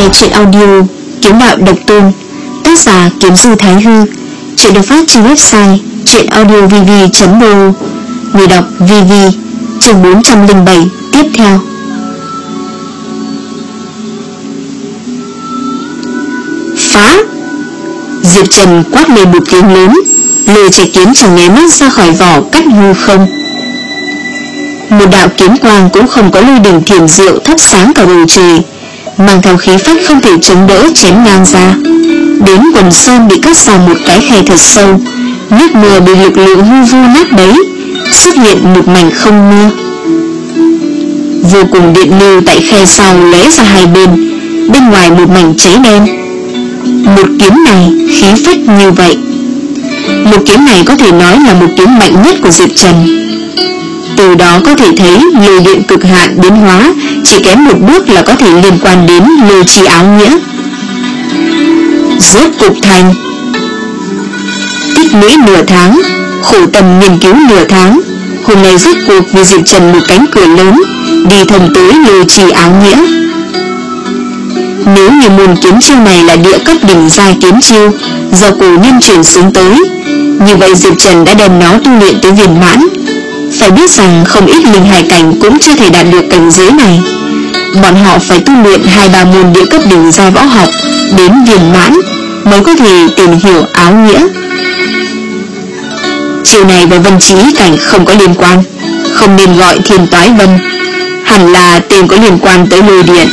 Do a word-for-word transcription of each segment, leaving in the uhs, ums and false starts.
nghe truyện audio Kiếm Đạo Độc Tôn, tác giả Kiếm Dư Thái Hư. Truyện được phát trên website truyện audio v v chấm r o. Người đọc vê vê. Chương bốn trăm lẻ bảy tiếp theo. Phá! Diệp Trần quát lên một tiếng lớn, lưỡi chạy kiếm chẳng nháy mắt ra khỏi vỏ cắt hư không. Một đạo kiếm quang cũng không có lôi đỉnh thiểm diệu thắp sáng cả bầu trời, mang theo khí phách không thể chống đỡ chém ngang ra. Đến quần sơn bị cắt ra một cái khe thật sâu, nước mưa bị lực lượng hư vô nát bấy, xuất hiện một mảnh không mưa. Vô cùng điện lưu tại khe sau lóe ra hai bên, bên ngoài một mảnh cháy đen. Một kiếm này khí phách như vậy, một kiếm này có thể nói là một kiếm mạnh nhất của Diệp Trần. Từ đó có thể thấy lôi điện cực hạn biến hóa chỉ kém một bước là có thể liên quan đến lôi chi áo nghĩa. Rốt cục thành. Tích lũy nửa tháng, khổ tâm nghiên cứu nửa tháng, hôm nay rốt cuộc vì Diệp Trần một cánh cửa lớn đi thông tới lôi chi áo nghĩa. Nếu như môn kiếm chiêu này là địa cấp đỉnh giai kiếm chiêu do cổ nhân chuyển xuống tới, như vậy Diệp Trần đã đem nó tu luyện tới viên mãn. Phải biết rằng không ít linh hải cảnh cũng chưa thể đạt được cảnh giới này. Bọn họ phải tu luyện hai ba môn địa cấp đỉnh giai võ học đến viên mãn mới có thể tìm hiểu áo nghĩa. Chiều này với Vân Chí Cảnh không có liên quan, không nên gọi Thiên Toái Vân, hẳn là tên có liên quan tới lôi điện.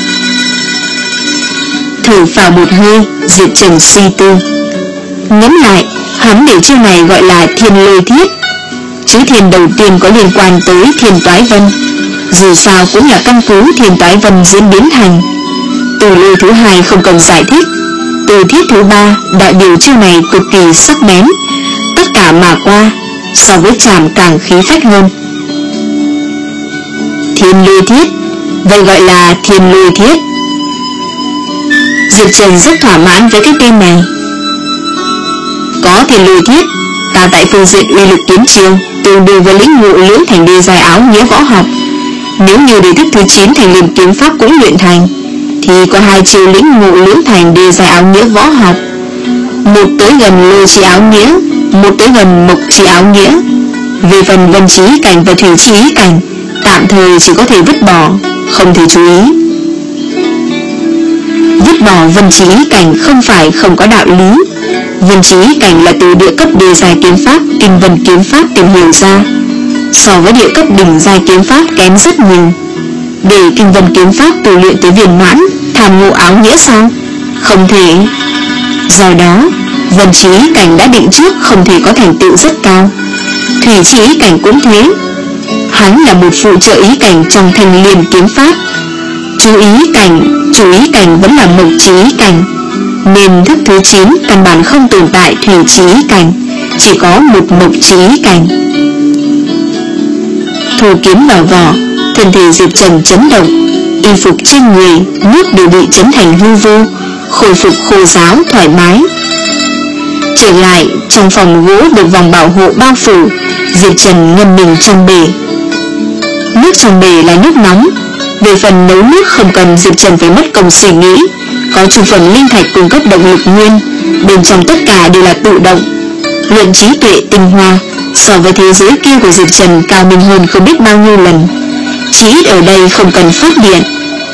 Thở phào một hơi, Diệp Trần suy tư. Ngẫm lại, hắn để chiêu này gọi là Thiên Lôi Thiết. Chữ thiên đầu tiên có liên quan tới Thiên Toái Vân, dù sao cũng là căn cứ Thiên Toái Vân diễn biến thành. Từ lôi thứ hai không cần giải thích, từ thiết thứ ba đại biểu chiêu này cực kỳ sắc bén, tất cả mà qua, so với chàm càng khí phách hơn. Thiên Lôi Thiết, vậy gọi là Thiên Lôi Thiết. Diệp Trần rất thỏa mãn với cái tên này. Có Thiên Lôi Thiết, ta tại phương diện uy lực kiếm chiêu tương đương với lĩnh ngộ lưỡng thành đê giai áo nghĩa võ học. Nếu như đề thức thứ chín thành liềm kiếm pháp cũng luyện thành, thì có hai chiêu lĩnh ngộ lưỡng thành đê giai áo nghĩa võ học, một tới gần lôi chi áo nghĩa, một tới gần mộc chi áo nghĩa. Về phần Vân Chí Cảnh và Thủy Chi Ý Cảnh, tạm thời chỉ có thể vứt bỏ, không thể chú ý. Vứt bỏ Vân Chí Ý Cảnh không phải không có đạo lý. Vân Chí Ý Cảnh là từ địa cấp đê giai kiếm pháp Kinh Vân kiếm pháp tìm hiểu ra, so với địa cấp đỉnh giai kiếm pháp kém rất nhiều. Để Kinh Vân kiếm pháp tu luyện tới viên mãn, tham ngộ áo nghĩa sao? Không thể. Do đó, Vân Chí Ý Cảnh đã định trước không thể có thành tựu rất cao. Thủy Chi Ý Cảnh cũng thế. Hắn là một phụ trợ ý cảnh trong Thanh Liên kiếm pháp. Chú ý cảnh, chú ý cảnh vẫn là mộc chi ý cảnh, nên thức thứ chín căn bản không tồn tại thủy chi ý cảnh, chỉ có một mộc chi ý cảnh. Thu kiếm vào vỏ, thân thể Diệp Trần chấn động, y phục trên người, nước đều bị chấn thành hư vô, khôi phục khô ráo thoải mái. Trở lại trong phòng gỗ được vòng bảo hộ bao phủ, Diệp Trần ngâm mình trong bể. Nước trong bể là nước nóng. Về phần nấu nước không cần Diệp Trần phải mất công suy nghĩ, có chu phần linh thạch cung cấp động lực nguyên, bên trong tất cả đều là tự động. Luận trí tuệ tinh hoa, so với thế giới kia của Diệp Trần cao minh hơn không biết bao nhiêu lần. Chỉ ít ở đây không cần phát điện.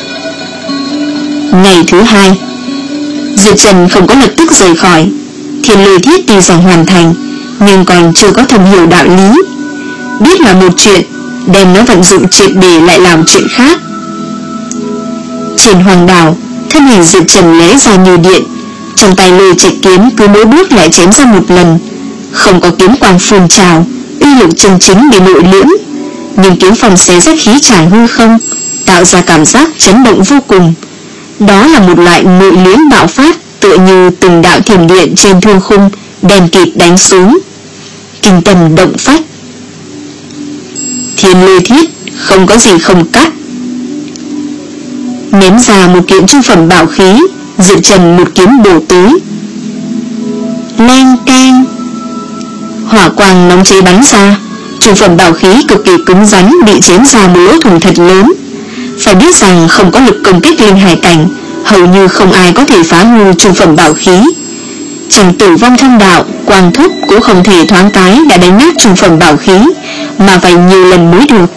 Ngày thứ hai, Diệp Trần không có lập tức rời khỏi. Thiên Lôi Thiết tuy rằng hoàn thành, nhưng còn chưa có thầm hiểu đạo lý. Biết là một chuyện, đem nó vận dụng triệt để lại làm chuyện khác. Trên hoàng đảo, thân hình Diệp Trần lóe ra như điện, trong tay lôi trạch kiếm cứ mỗi bước lại chém ra một lần, không có kiếm quang phun trào, uy lực chân chính bị nội liễm, nhưng kiếm phong xé rách khí trải hư không, tạo ra cảm giác chấn động vô cùng. Đó là một loại nội liễm bạo phát, tựa như từng đạo thiểm điện trên thương khung đèn kịt đánh xuống, kinh tâm động phách. Thiên Lôi Thiết không có gì không cắt. Ném ra một kiện trung phẩm bảo khí, Diệp Trần một kiếm bổ tới. Leng keng, hỏa quang nóng cháy bắn ra, trung phẩm bảo khí cực kỳ cứng rắn bị chém ra một lỗ thủng thật lớn. Phải biết rằng không có lực công kích linh hải cảnh, hầu như không ai có thể phá hư trung phẩm bảo khí. Trong Tử Vong Thông Đạo, Quang Thúc cũng không thể thoáng cái đã đánh nát trung phẩm bảo khí, mà phải nhiều lần mới được.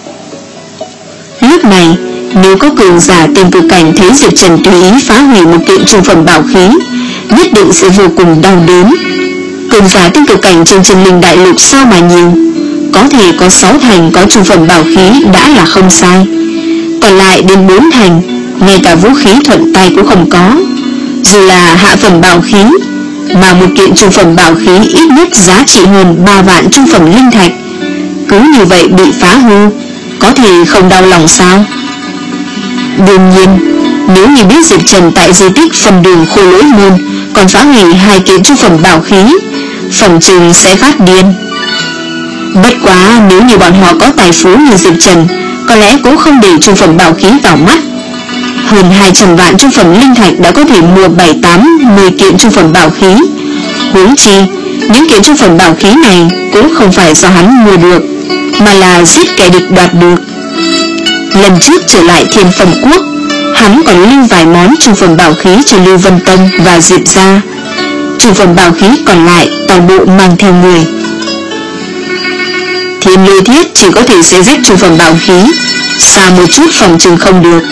Lúc này, nếu có cường giả Tiên Cực Cảnh thấy Diệp Trần tùy ý phá hủy một kiện trung phẩm bảo khí, nhất định sẽ vô cùng đau đớn. Cường giả Tiên Cực Cảnh trên Chân Linh Đại Lục sao mà nhiều, có thể có sáu thành có trung phẩm bảo khí đã là không sai, còn lại đến bốn thành ngay cả vũ khí thuận tay cũng không có. Dù là hạ phẩm bảo khí, mà một kiện trung phẩm bảo khí ít nhất giá trị hơn ba vạn trung phẩm linh thạch, cứ như vậy bị phá hư, có thể không đau lòng sao? Đương nhiên, nếu như biết Diệp Trần tại di tích Phần Đường Khô Lỗi Môn còn phá hủy hai kiện trung phẩm bảo khí, phòng trừng sẽ phát điên. Bất quá nếu như bọn họ có tài phú như Diệp Trần, có lẽ cũng không để trung phẩm bảo khí vào mắt. Hơn hai trăm vạn trung phẩm linh thạch đã có thể mua bảy tám mười kiện trung phẩm bảo khí. Huống chi, những kiện trung phẩm bảo khí này cũng không phải do hắn mua được, mà là giết kẻ địch đoạt được. Lần trước trở lại Thiên Phẩm Quốc, hắn còn lưu vài món trung phẩm bảo khí cho Lưu Vân Tông và Diệp gia. Trung phẩm bảo khí còn lại toàn bộ mang theo người. Thiên Lôi Thiết chỉ có thể xé rách trung phẩm bảo khí, xa một chút phòng trừng không được.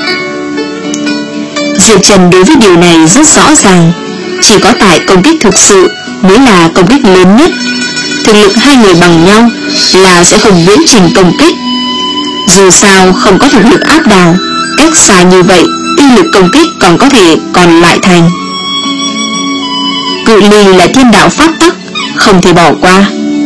Diệp Trần đối với điều này rất rõ ràng, chỉ có tại công kích thực sự mới là công kích lớn nhất. Thực lực hai người bằng nhau là sẽ không viễn trình công kích. Dù sao không có thực lực áp đảo, cách xa như vậy uy lực công kích còn có thể còn lại thành. Cự ly là thiên đạo pháp tắc, không thể bỏ qua.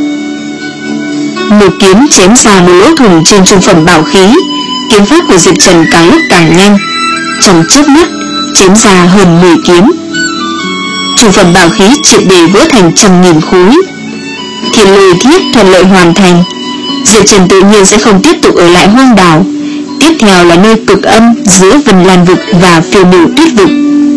Một kiếm chém ra một lỗ thủng trên trung phẩm bảo khí. Kiếm pháp của Diệp Trần càng lúc càng nhanh, trong chớp mắt chém ra hơn mười kiếm. Trung phẩm bảo khí triệt để vỡ thành trăm nghìn khối. Thiên Lôi Thiết thuận lợi hoàn thành. Diệp Trần tự nhiên sẽ không tiếp tục ở lại hoang đảo. Tiếp theo là nơi cực âm giữa Vân Lan Vực và Phiêu Miểu Tuyết Vực.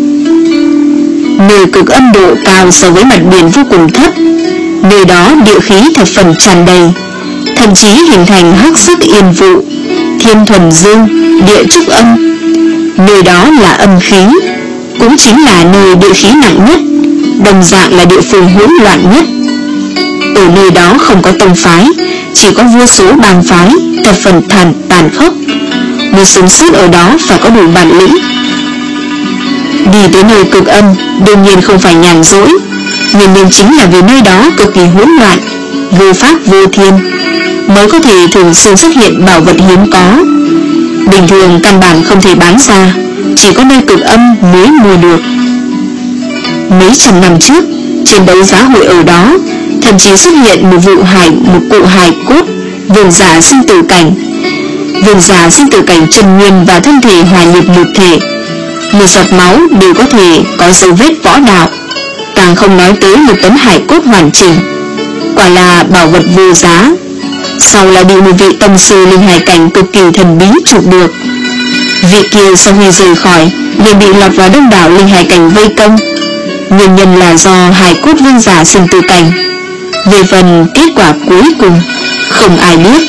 Nơi cực âm độ cao so với mặt biển vô cùng thấp, nơi đó địa khí thập phần tràn đầy, thậm chí hình thành hắc sắc yên vụ, thiên thuần dương, địa trúc âm. Nơi đó là âm khí, cũng chính là nơi địa khí nặng nhất, đồng dạng là địa phương hỗn loạn nhất. Ở nơi đó không có tông phái, chỉ có vô số bang phái, thập phần tàn tàn khốc. Muốn sống sót ở đó phải có đủ bản lĩnh. Đi tới nơi cực âm đương nhiên không phải nhàn rỗi, nguyên nhân chính là vì nơi đó cực kỳ hỗn loạn, vô pháp vô thiên, mới có thể thường xuyên xuất hiện bảo vật hiếm có. Bình thường căn bản không thể bán ra, chỉ có nơi cực âm mới mua được. Mấy trăm năm trước, trên đấu giá hội ở đó, thậm chí xuất hiện một vụ hài một cụ hài cốt vương giả sinh tử cảnh. Vương giả sinh tử cảnh chân nguyên và thân thể hòa nhập một thể, một giọt máu đều có thể có dấu vết võ đạo, càng không nói tới một tấm hài cốt hoàn chỉnh. Quả là bảo vật vô giá. Sau là bị một vị tông sư linh hải cảnh cực kỳ thần bí chụp được. Vị kia sau khi rời khỏi liền bị lọt vào đông đảo linh hải cảnh vây công. Nguyên nhân là do hài cốt vương giả sinh tử cảnh. Về phần kết quả cuối cùng, không ai biết.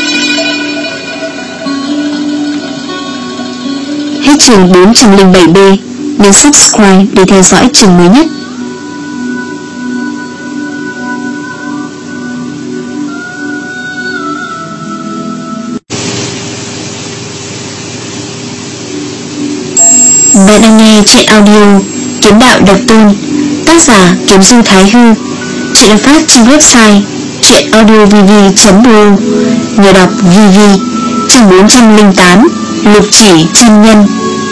Hết chương bốn trăm lẻ bảy B. Nhấn subscribe để theo dõi chương mới nhất. Bạn đang nghe truyện audio Kiếm Đạo Độc Tôn, tác giả Kiếm Du Thái Hư. Truyện được phát trên website truyệnaudiovv chấm r o. Người đọc vê vê. Chương bốn trăm lẻ tám, Lục Chỉ Chân Nhân.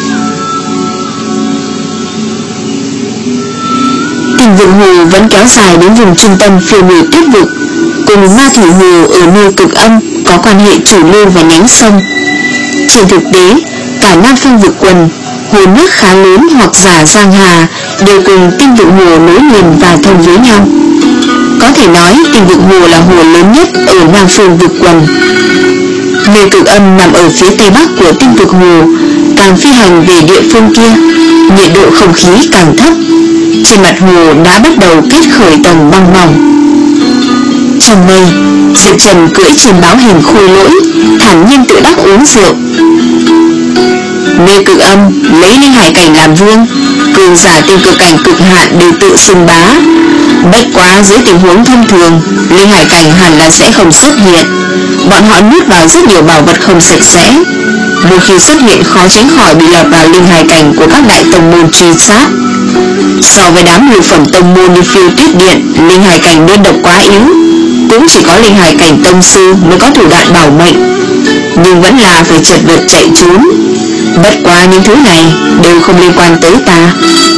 Tình Vượng Hồ vẫn kéo dài đến vùng trung tâm Phiêu Miểu Tuyết Vực, cùng Ma Thủy Hồ ở nơi cực âm có quan hệ chủ lưu và nhánh sông. Trên thực tế, cả Nam Phương Vực quần, hồ nước khá lớn hoặc giả giang hà đều cùng Tinh Vượng Hồ nối liền và thông với nhau. Có thể nói Tinh Vượng Hồ là hồ lớn nhất ở Nam Phương Vực quần. Nơi cực âm nằm ở phía tây bắc của Tinh Vực Hồ, càng phi hành về địa phương kia, nhiệt độ không khí càng thấp. Trên mặt hồ đã bắt đầu kết khởi tầng băng mỏng. Trong mây, Diệp Trần cưỡi trên báo hình khôi lỗi, thản nhiên tự đắc uống rượu. Nơi cực âm lấy Linh Hải Cảnh làm vương, cường giả tiên cực cảnh cực hạn đều tự xưng bá. Bất quá dưới tình huống thông thường, Linh Hải Cảnh hẳn là sẽ không xuất hiện. Bọn họ nuốt vào rất nhiều bảo vật không sạch sẽ, một khi xuất hiện khó tránh khỏi bị lọt vào Linh Hải Cảnh của các đại tông môn truy sát. So với đám lục phẩm tông môn như Phiêu Tuyết Điện, Linh Hải Cảnh đơn độc quá yếu, cũng chỉ có Linh Hải Cảnh tông sư mới có thủ đoạn bảo mệnh, nhưng vẫn là phải chật vật chạy trốn. Bất quá những thứ này đều không liên quan tới ta.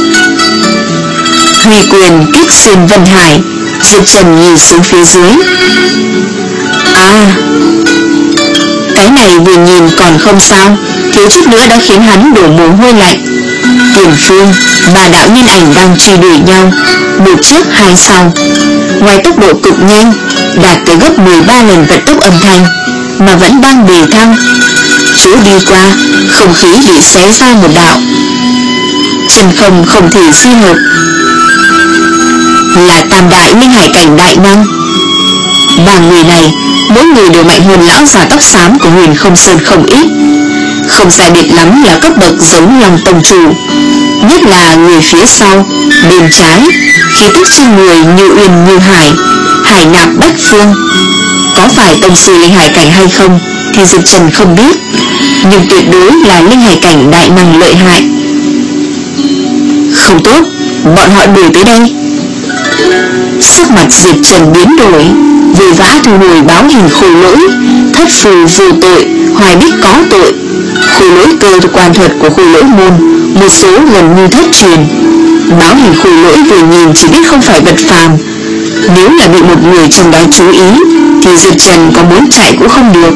Huy quyền kích xuyên Vân Hải. Diệp Trần nhìn xuống phía dưới. À, cái này vừa nhìn còn không sao, thiếu chút nữa đã khiến hắn đổ mồ hôi lạnh. Tiền phương, ba đạo nhân ảnh đang truy đuổi nhau, một trước hai sau. Ngoài tốc độ cực nhanh, đạt tới gấp mười ba lần vận tốc âm thanh, mà vẫn đang đề thăng. Chỗ đi qua, không khí bị xé ra một đạo. Chân không không thể di hợp. Là tam đại Linh Hải Cảnh đại năng. Ba người này, mỗi người đều mạnh hơn lão già tóc xám của Huyền Không Sơn không ít. Không sai biệt lắm là cấp bậc giống Long Tông Chủ. Nhất là người phía sau, bên trái, khí tức trên người như uyên như hải, hải nạp bách phương. Có phải tông sư Linh Hải Cảnh hay không thì Diệp Trần không biết, nhưng tuyệt đối là Linh Hải Cảnh đại năng lợi hại. Không tốt, bọn họ đuổi tới đây. Sắc mặt Diệp Trần biến đổi, vội vã thu hồi báo hình khôi lỗi. Thất phù vô tội, hoài bích có tội. Khôi lỗi cơ quan thuật của khôi lỗi môn, một số gần như thất truyền. Báo hình khôi lỗi vừa nhìn chỉ biết không phải vật phàm. Nếu là bị một người trong đó chú ý thì Diệp Trần có muốn chạy cũng không được.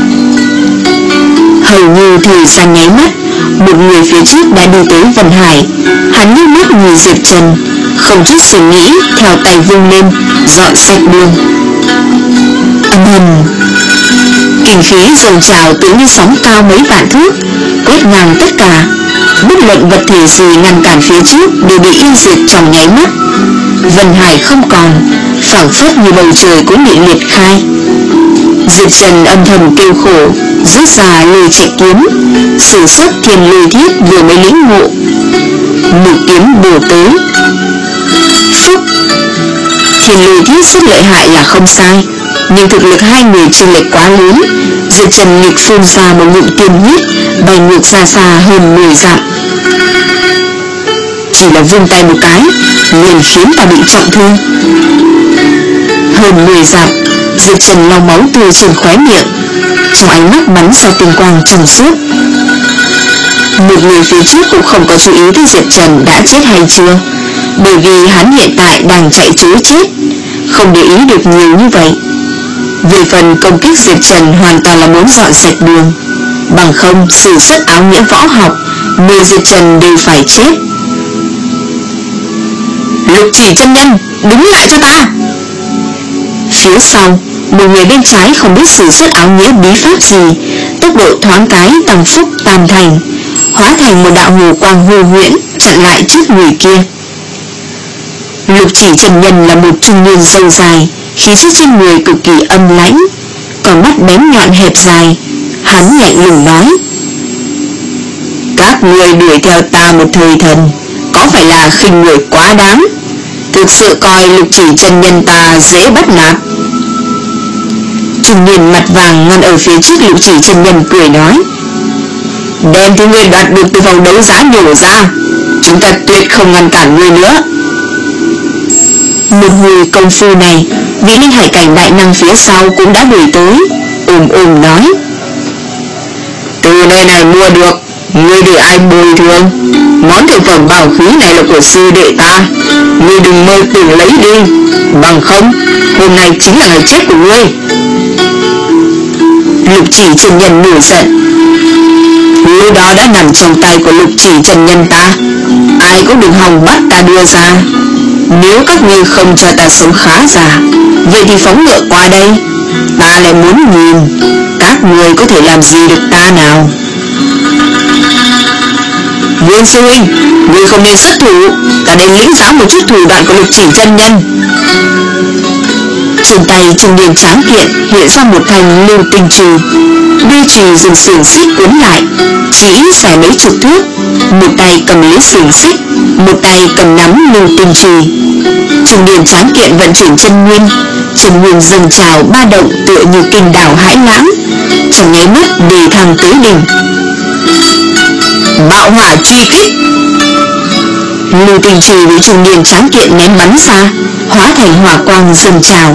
Hầu như thời gian nháy mắt, một người phía trước đã đi tới Vân Hải. Hắn nhếch mắt nhìn Diệp Trần, không chút suy nghĩ, theo tay vung lên, dọn sạch đường. Âm ầm, kinh khí dồn trào tự như sóng cao mấy vạn thước, quét ngang tất cả. Bất luận vật thể gì ngăn cản phía trước đều bị yên diệt trong nháy mắt. Vân Hải không còn, phảng phất như bầu trời cũng bị liệt khai. Diệp Trần âm thầm kêu khổ, rút ra lôi chạy kiếm, sử xuất thiên lôi thiết vừa mới lĩnh ngộ. Một kiếm bổ tới. Phúc! Thiên lôi thiết rất lợi hại là không sai, nhưng thực lực hai người chênh lệch quá lớn. Diệp Trần nghịch phun ra một ngụm tiên huyết, bay ngược xa xa hơn mười dặm. Chỉ là vung tay một cái liền khiến ta bị trọng thương. Hơn mười dặm, Diệp Trần lau máu tươi trên khóe miệng, trong ánh mắt bắn ra tinh quang trong suốt. Một người phía trước cũng không có chú ý tới Diệp Trần đã chết hay chưa, bởi vì hắn hiện tại đang chạy trối chết, không để ý được nhiều như vậy. Về phần công kích Diệp Trần hoàn toàn là muốn dọn sạch đường, bằng không sử xuất áo nghĩa võ học, người Diệp Trần đều phải chết. Lục Chỉ chân nhân, đứng lại cho ta! Phía sau, một người bên trái không biết sử xuất áo nghĩa bí pháp gì, tốc độ thoáng cái tăng phúc tam thành, hóa thành một đạo hồ quang hô huyễn chặn lại trước người kia. Lục Chỉ chân nhân là một trung niên râu dài, khí chất trên người cực kỳ âm lãnh, còn mắt bén nhọn hẹp dài. Hắn lạnh lùng nói: các người đuổi theo ta một thời thần, có phải là khinh người quá đáng? Thực sự coi Lục Chỉ chân nhân ta dễ bắt nạt? Trung niên mặt vàng ngăn ở phía trước Lục Chỉ chân nhân cười nói: đem thứ ngươi đoạt được từ vòng đấu giá nhổ ra, chúng ta tuyệt không ngăn cản ngươi nữa. Một người công phu này, vị Linh Hải Cảnh đại năng phía sau cũng đã đuổi tới, ồm ồm nói: từ nơi này mua được, ngươi để ai bồi thường? Món thực phẩm bảo khí này là của sư đệ ta, ngươi đừng mơ tưởng lấy đi, bằng không hôm nay chính là ngày chết của ngươi. Lục Chỉ chân nhân nổi giận: thứ đó đã nằm trong tay của Lục Chỉ chân nhân ta, ai cũng đừng hòng bắt ta đưa ra. Nếu các ngươi không cho ta sống khá giả, vậy thì phóng ngựa qua đây, ta lại muốn nhìn các ngươi có thể làm gì được ta nào. Vương sư huynh, ngươi không nên xuất thủ, ta đến lĩnh giáo một chút thủ đoạn của Lục Chỉ chân nhân. Trên tay trung niên tráng kiện hiện ra một thanh lưu tinh chùy. Đuôi chùy dùng xiềng xích cuốn lại, chỉ dài mấy chục thước. Một tay cầm lấy xiềng xích, một tay cầm nắm lưu tinh chùy. Trung niên tráng kiện vận chuyển chân nguyên, chân nguyên dâng trào ba động tựa như kinh đảo hải lãng, trong nháy mắt đề thăng tới đỉnh. Bạo hỏa truy kích. Lưu tinh chùy bị trung niên tráng kiện ném bắn ra, hóa thành hỏa quang dâng trào.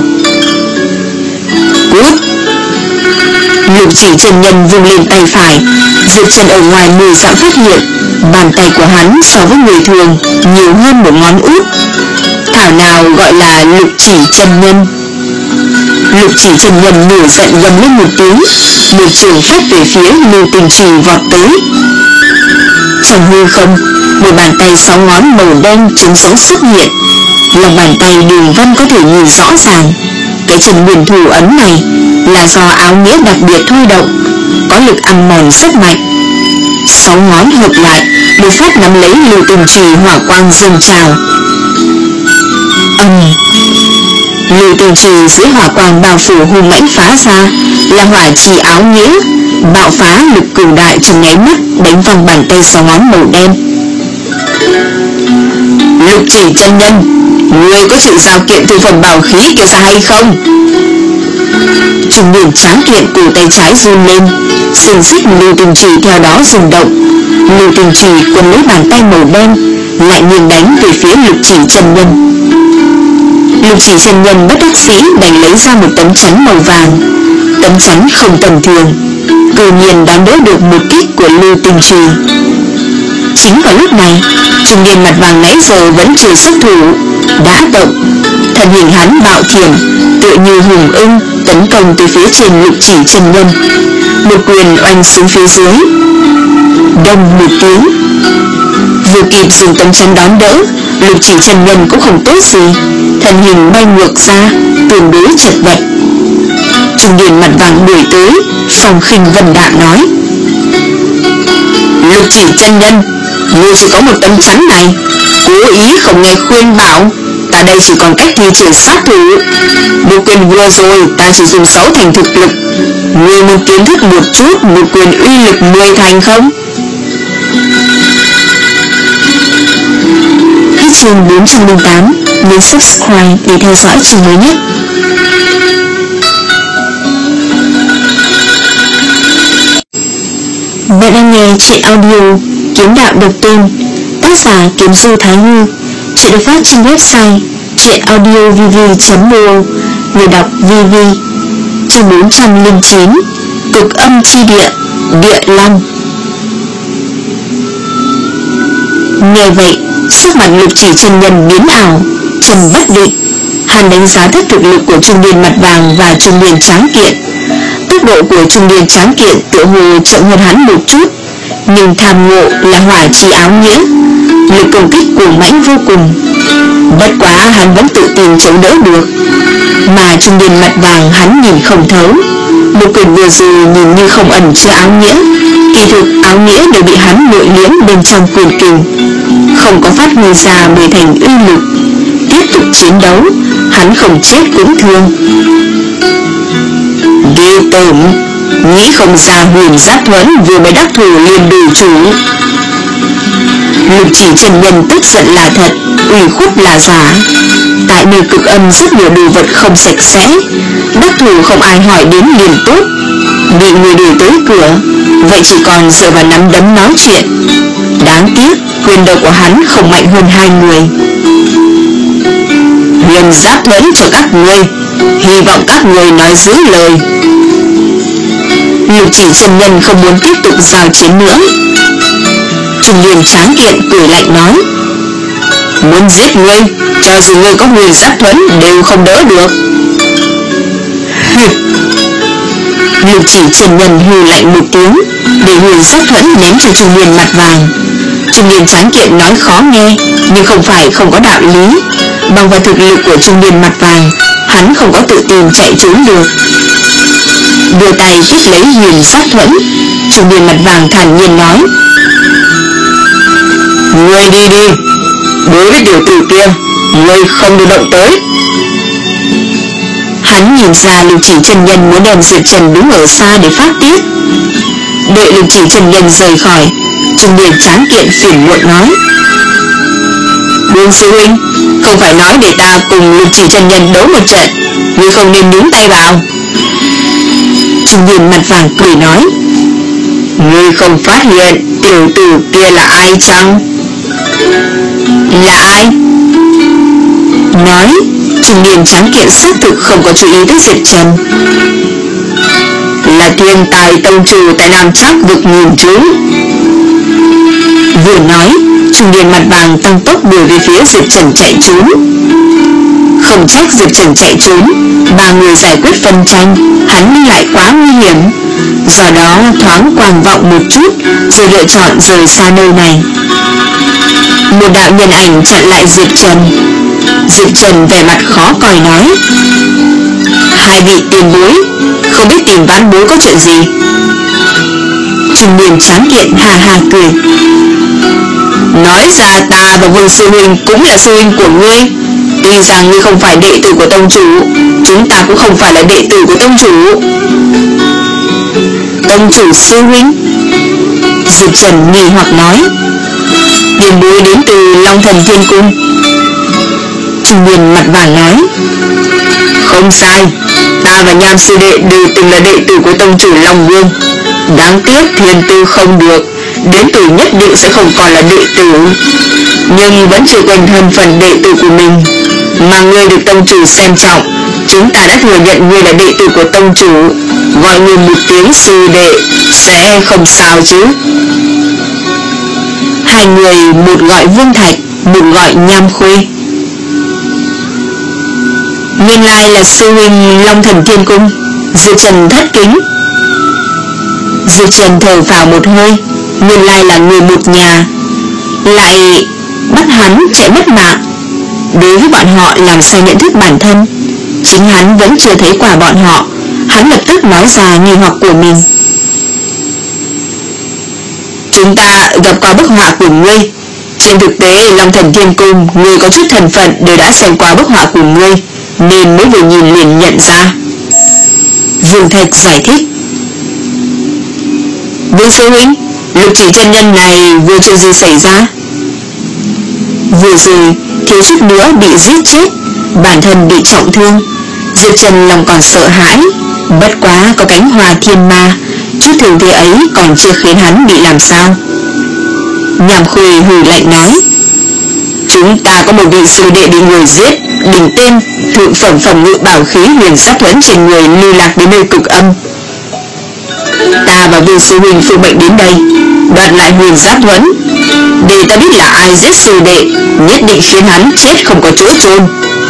Cút. Lục chỉ chân nhân vung lên tay phải, Diệp Trần ở ngoài mười dặm phát hiện bàn tay của hắn so với người thường nhiều hơn một ngón út. Thảo nào gọi là lục chỉ chân nhân. Lục chỉ chân nhân nổi giận gầm lên một tiếng, một trường phách về phía lưu tinh chùy vọt tới. Trong hư không, một bàn tay sáu ngón màu đen trống rỗng xuất hiện. Lòng bàn tay đường vân có thể nhìn rõ ràng. Cái chân nguyên thủ ấn này là do áo nghĩa đặc biệt thôi động, có lực ăn mòn rất mạnh. Sáu ngón hợp lại, một phát nắm lấy lưu tinh chùy, hỏa quang dâng trào. Âm. Lưu tinh chùy dưới hỏa quang bao phủ hung mãnh phá ra, là hỏa trì áo nghĩa, bạo phá lực cửu đại trong nháy mắt đánh văng bàn tay sáu ngón màu đen. Lục chỉ chân nhân, ngươi có chịu giao kiện thư phẩm bảo khí kia ra hay không? Trung niên tráng kiện cổ tay trái run lên, xiềng xích lưu tinh chùy theo đó rung động. Lưu tinh chùy quấn lấy bàn tay màu đen, lại nghiêng đánh về phía lục chỉ chân nhân. Lục chỉ chân nhân bất đắc dĩ đành lấy ra một tấm chắn màu vàng. Tấm chắn không tầm thường, tự nhiên đón đỡ được một kích của lưu tinh chùy. Chính vào lúc này, trung niên mặt vàng nãy giờ vẫn chưa xuất thủ đã động. Thân hình hắn bạo thiểm, tựa như hùng ưng tấn công từ phía trên lục chỉ chân nhân. Một quyền oanh xuống phía dưới. Đông một tiếng. Vừa kịp dùng tấm chắn đón đỡ, lục chỉ chân nhân cũng không tốt gì, thân hình bay ngược ra, tương đối chật vật. Trung niên mặt vàng đuổi tới, phong khinh vân đạm nói: Lục chỉ chân nhân, ngươi chỉ có một tấm chắn này, cố ý không nghe khuyên bảo, ta đây chỉ còn cách thi triển sát thủ. Một quyền vừa rồi ta chỉ dùng sáu thành thực lực, ngươi muốn kiến thức một chút một quyền uy lực mười thành không? Hết chương bốn trăm lẻ tám, nhấn subscribe để theo dõi chương mới nhất. Bạn đang nghe chuyện audio Kiếm Đạo Độc Tôn, tác giả Kiếm Du Thái Hư. Chuyện được phát trên website chuyenaudiovv chấm o, người đọc vê vê. Chương bốn trăm lẻ chín, Cực âm chi địa, địa long. Nghe vậy, sắc mặt lục chỉ chân nhân biến ảo, trầm bất định. Hắn đánh giá thấp thực lực của trung niên mặt vàng và trung niên tráng kiện. Tốc độ của trung niên tráng kiện tựa hồ chậm hơn hắn một chút, nhưng tham ngộ là hỏa chi áo nghĩa, lực công kích cuồng mãnh vô cùng. Bất quá hắn vẫn tự tin chống đỡ được. Mà trung niên mặt vàng hắn nhìn không thấu, một quyền vừa rồi nhìn như không ẩn chứa áo nghĩa, kỳ thực áo nghĩa đều bị hắn nội liễm bên trong quyền kình, không có phát huy ra mười thành uy lực. Tiếp tục chiến đấu, hắn không chết cũng thương. Ghê tởm, nghĩ không ra huyền giáp thuẫn vừa mới đắc thủ liền đủ chủ. Lục chỉ chân nhân tức giận là thật, ủy khuất là giả. Tại nơi cực âm rất nhiều đồ vật không sạch sẽ, đắc thủ không ai hỏi đến liền tốt. Bị người đuổi tới cửa, vậy chỉ còn dựa vào nắm đấm nói chuyện. Đáng tiếc quyền đầu của hắn không mạnh hơn hai người. Huyền giáp thuẫn cho các người, hy vọng các người nói giữ lời. Lục chỉ chân nhân không muốn tiếp tục giao chiến nữa. Trung niên tráng kiện cười lạnh nói: Muốn giết ngươi, cho dù ngươi có huyền giáp thuẫn đều không đỡ được. Lục chỉ chân nhân hừ lạnh một tiếng, để huyền giáp thuẫn ném cho trung niên mặt vàng. Trung niên tráng kiện nói khó nghe, nhưng không phải không có đạo lý. Bằng vào thực lực của trung niên mặt vàng, hắn không có tự tin chạy trốn được. Đưa tay tiếp lấy huyền giáp thuẫn, trung niên mặt vàng thản nhiên nói: Ngươi đi đi, đối với tiểu tử kia, ngươi không được động tới. Hắn nhìn ra Lục Chỉ chân nhân muốn đem Diệp Trần đứng ở xa để phát tiết. Đợi Lục Chỉ chân nhân rời khỏi, trung niên tráng kiện phiền muộn nói: Vương sư huynh, không phải nói để ta cùng Lục Chỉ chân nhân đấu một trận, ngươi không nên nhúng tay vào. Trung niên mặt vàng cười nói: Ngươi không phát hiện tiểu tử kia là ai chăng? Là ai? Nói, trung niên tráng kiện xác thực không có chú ý tới Diệp Trần. Là thiên tài tông chủ tại Nam Trác vực nhìn chúng. Vừa nói, trung niên mặt vàng tăng tốc đuổi về phía Diệp Trần chạy trốn. Không trách Diệp Trần chạy trốn, ba người giải quyết phân tranh, hắn đi lại quá nguy hiểm, do đó thoáng quàng vọng một chút rồi lựa chọn rời xa nơi này. Một đạo nhân ảnh chặn lại Diệp Trần. Diệp Trần vẻ mặt khó coi nói: Hai vị tiền bối, không biết tìm vãn bối có chuyện gì? Trung niên tráng kiện hà hà cười: Nói ra ta và Vương sư huynh cũng là sư huynh của ngươi. Tuy rằng ngươi không phải đệ tử của tông chủ, chúng ta cũng không phải là đệ tử của tông chủ. Tông chủ sư huynh? Diệp Trần nghi hoặc nói: Tiền bối đến từ Long Thần Thiên Cung. Trung niên mặt vàng nói: Không sai, ta và Nham sư đệ đều từng là đệ tử của tông chủ Long Vương. Đáng tiếc thiên tư không được, đến tuổi nhất định sẽ không còn là đệ tử, nhưng vẫn chưa quên thân phận đệ tử của mình. Mà ngươi được tông chủ xem trọng, chúng ta đã thừa nhận ngươi là đệ tử của tông chủ, gọi ngươi một tiếng sư đệ sẽ không sao chứ? Hai người, một gọi Vương Thạch, một gọi Nham Khuê. Nguyên lai là sư huynh Long Thần Thiên Cung. Diệp Trần thất kính. Diệp Trần thở vào một hơi, nguyên lai là người một nhà, lại bắt hắn chạy mất mạng. Đối với bọn họ làm sao nhận thức bản thân, chính hắn vẫn chưa thấy quả bọn họ. Hắn lập tức nói ra nghi hoặc của mình: Chúng ta gặp qua bức họa của ngươi. Trên thực tế Long Thần Thiên Cung, ngươi có chút thần phận đều đã xem qua bức họa của ngươi, nên mới vừa nhìn liền nhận ra. Vương Thạch giải thích: Vương sư huynh, Lục Chỉ chân nhân này vừa chuyện gì xảy ra? Vừa rồi thiếu chút nữa bị giết chết, bản thân bị trọng thương. Diệp Trần lòng còn sợ hãi, bất quá có cánh hoa thiên ma, chút thương thế ấy còn chưa khiến hắn bị làm sao. Nham Khuê hừ lạnh nói: Chúng ta có một vị sư đệ bị người giết, đỉnh tên thượng phẩm phòng ngự bảo khí huyền sát thuẫn trên người lưu lạc đến nơi cực âm. Ta và Vương sư huynh phụ mệnh đến đây đoạt lại huyền giáp thuẫn, để ta biết là ai giết sư đệ, nhất định khiến hắn chết không có chỗ chôn.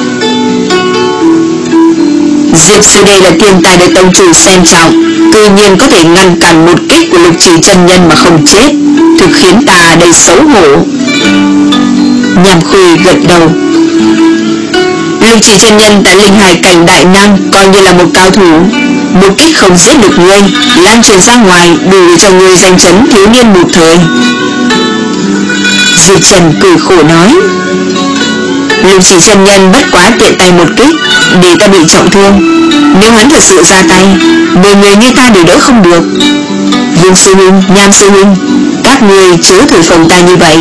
Diệp sư đệ là thiên tài được tông chủ xem trọng, tự nhiên có thể ngăn cản một kích của Lục Chỉ chân nhân mà không chết, thực khiến ta đầy xấu hổ. Nham Khuê gật đầu: Lục Chỉ chân nhân tại linh hải cảnh đại năng coi như là một cao thủ, một kích không giết được ngươi, lan truyền ra ngoài đủ cho ngươi danh chấn thiếu niên một thời. Diệp Trần cười khổ nói: Lục Chỉ chân nhân bất quá tiện tay một kích để ta bị trọng thương, nếu hắn thật sự ra tay, mười người như ta đều đỡ không được. Vương sư huynh, Nham sư huynh, các ngươi chớ thổi phồng ta như vậy.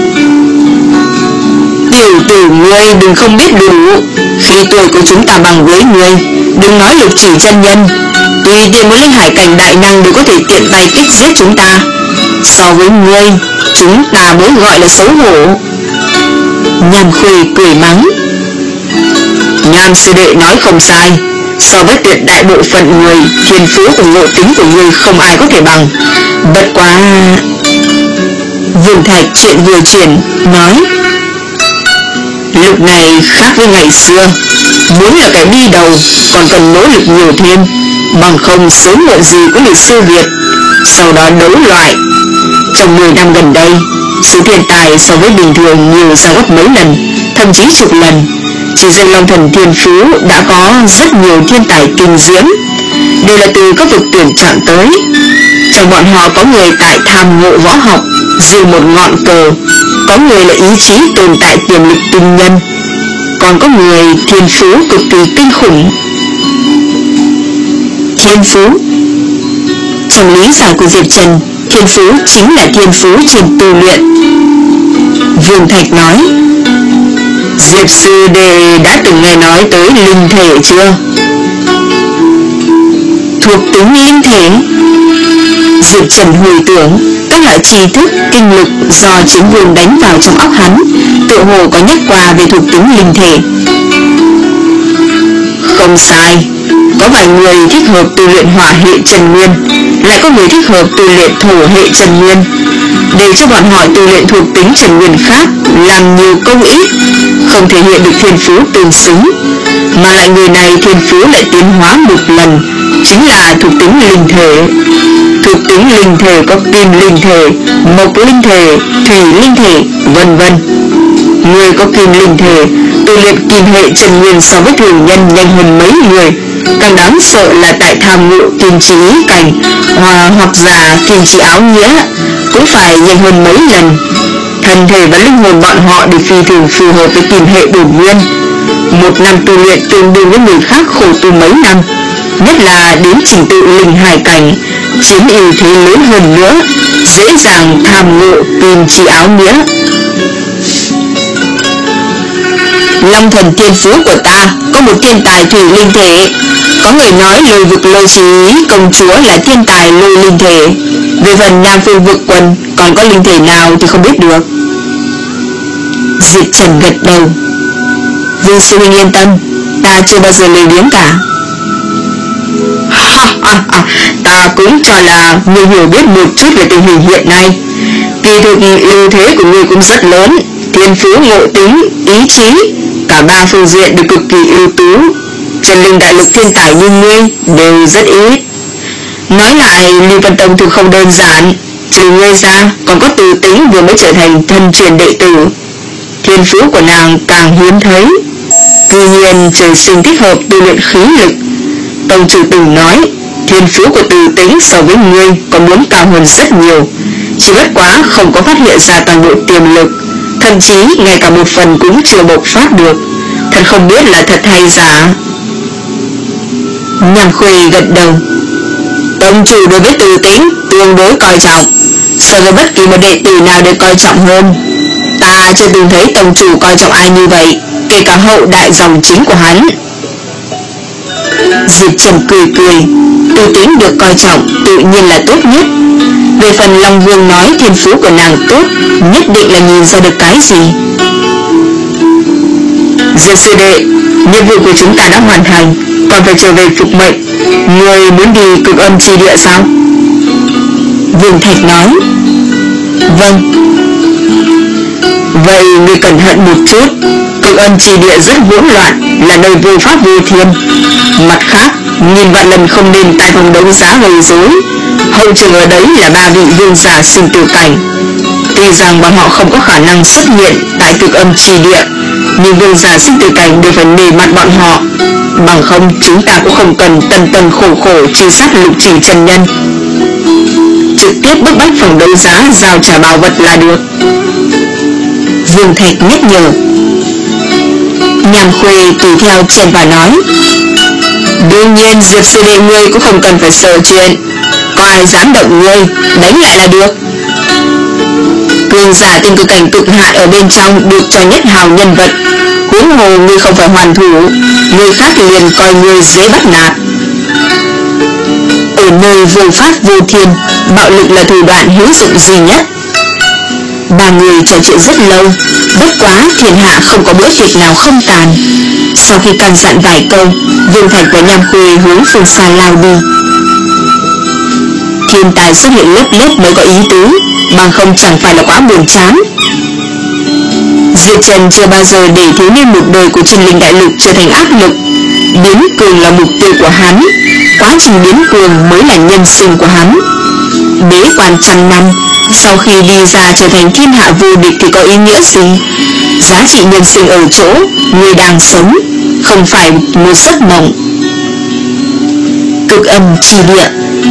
Tiểu tử ngươi đừng không biết đủ, khi tuổi của chúng ta bằng với ngươi, đừng nói Lục Chỉ chân nhân, tùy tiện một linh hải cảnh đại năng đều có thể tiện tay kích giết chúng ta. So với ngươi, chúng ta mới gọi là xấu hổ. Nham Khuê cười mắng: Nham sư đệ nói không sai, so với tuyệt đại bộ phận người, thiên phú của ngộ tính của ngươi không ai có thể bằng. Bất quá... Vương Thạch chuyện vừa chuyển nói: Lúc này khác với ngày xưa, muốn là cái đi đầu còn cần nỗ lực nhiều thêm, bằng không sớm muộn gì cũng bị siêu việt, sau đó đấu loại. Trong mười năm gần đây, số thiên tài so với bình thường nhiều ra gấp mấy lần, thậm chí chục lần. Chỉ riêng Long Thần Thiên Phú đã có rất nhiều thiên tài kinh diễm, đều là từ các vực tuyển chọn tới. Trong bọn họ có người tại tham ngộ võ học, dù một ngọn cờ, có người là ý chí tồn tại tiềm lực tinh nhân, còn có người thiên phú cực kỳ kinh khủng. thiên phú. Trong lý giải của Diệp Trần, thiên phú chính là thiên phú trên tu luyện. Vương Thạch nói: Diệp sư đệ đã từng nghe nói tới linh thể chưa? Thuộc tính linh thể? Diệp Trần hồi tưởng các loại tri thức, kinh lực do chiến vương đánh vào trong óc hắn, tự hồ có nhắc qua về thuộc tính linh thể. Không sai, có vài người thích hợp tu luyện hỏa hệ Trần Nguyên, lại có người thích hợp tu luyện thổ hệ Trần Nguyên, để cho bọn họ tu luyện thuộc tính Trần Nguyên khác làm nhiều công ít, không thể hiện được thiên phú tương xứng, mà lại người này thiên phú lại tiến hóa một lần, chính là thuộc tính linh thể. Thuộc tính linh thể có kim linh thể, mộc linh thể, thủy linh thể, vân vân. Người có kim linh thể tu luyện kim hệ Trần Nguyên so với thường nhân nhanh hơn mấy người. Càng đáng sợ là tại tham ngộ kim chỉ cảnh hòa hoặc giả kim chỉ áo nghĩa cũng phải nhanh hơn mấy lần. Thân thể và linh hồn bọn họ đều phi thường phù hợp với kim hệ bổn nguyên. Một năm tu luyện tương đương với người khác khổ tu mấy năm, nhất là đến trình tự linh hải cảnh, chiếm ưu thế lớn hơn nữa, dễ dàng tham ngộ kim chỉ áo nghĩa. Long thần thiên phú của ta có một thiên tài thủy linh thể. Có người nói lôi vực lôi trí công chúa là thiên tài lôi linh thể. Về phần Nam Phương vực quần còn có linh thể nào thì không biết được. Diệp Trần gật đầu. Vương sư huynh yên tâm, ta chưa bao giờ lười biếng cả. Ha ha ha, ta cũng cho là ngươi hiểu biết một chút về tình hình hiện nay. Kỳ thực ưu thế của ngươi cũng rất lớn, thiên phú, ngộ tính, ý chí, cả ba phương diện đều cực kỳ ưu tú. Trần Linh đại lục thiên tài như ngươi đều rất ít. Nói lại, Lưu Văn Tông thực không đơn giản, trừ ngươi ra còn có Từ Tĩnh vừa mới trở thành thân truyền đệ tử. Thiên phú của nàng càng hiếm thấy, tuy nhiên trời sinh thích hợp tu luyện khí lực. Tông chủ từng nói thiên phú của Từ Tĩnh so với ngươi còn muốn cao hơn rất nhiều, chỉ bất quá không có phát hiện ra toàn bộ tiềm lực, thậm chí ngay cả một phần cũng chưa bộc phát được. Thật không biết là thật hay giả. Nham Khuê gật đầu. Tông chủ đối với Từ Tĩnh tương đối coi trọng, so với bất kỳ một đệ tử nào đều coi trọng hơn. Ta chưa từng thấy tông chủ coi trọng ai như vậy, kể cả hậu đại dòng chính của hắn. Diệp Trần cười cười. Từ Tĩnh được coi trọng tự nhiên là tốt nhất. Về phần Long Vương nói thiên phú của nàng tốt, nhất định là nhìn ra được cái gì. Diệp sư đệ, nhiệm vụ của chúng ta đã hoàn thành, còn phải trở về phục mệnh. Người muốn đi Cực Âm Chi Địa sao? Vương Thạch nói. Vâng. Vậy ngươi cẩn thận một chút, Cực Âm Chi Địa rất hỗn loạn, là nơi vô pháp vô thiên. Mặt khác, nghìn vạn lần không nên tại phòng đấu giá gây rối. Hậu trường ở đấy là ba vị vương giả sinh tử cảnh. Tuy rằng bọn họ không có khả năng xuất hiện tại Cực Âm Chi Địa, nhưng vương giả sinh tử cảnh đều phải nề mặt bọn họ. Bằng không chúng ta cũng không cần tần tần khổ khổ truy sát Lục Chỉ chân nhân, trực tiếp bức bách phòng đấu giá giao trả bảo vật là được. Vương Thạch nhắc nhở. Nham Khuê tùy theo chen vào nói. Đương nhiên Diệp sư đệ ngươi cũng không cần phải sợ chuyện, có ai dám động ngươi, đánh lại là được. Cường giả tinh cực cảnh cực hạn ở bên trong được cho nhất hào nhân vật, huống hồ ngươi không phải hoàn thủ, người khác liền coi ngươi dễ bắt nạt. Ở nơi vô pháp vô thiên, bạo lực là thủ đoạn hữu dụng duy nhất. Ba người trò chuyện rất lâu, bất quá thiên hạ không có bữa tiệc nào không tàn. Sau khi căn dặn vài câu, Vương Thạch và Nham Khuê hướng phương xa lao đi. Thiên tài xuất hiện lớp lớp mới có ý tứ, bằng không chẳng phải là quá buồn chán. Diệp Trần chưa bao giờ để thiếu niên một đời của Chân Linh đại lục trở thành áp lực. Biến cường là mục tiêu của hắn, quá trình biến cường mới là nhân sinh của hắn. Bế quan trăm năm, sau khi đi ra trở thành thiên hạ vô địch thì có ý nghĩa gì? Giá trị nhân sinh ở chỗ người đang sống, không phải một giấc mộng. Cực Âm Chi Địa.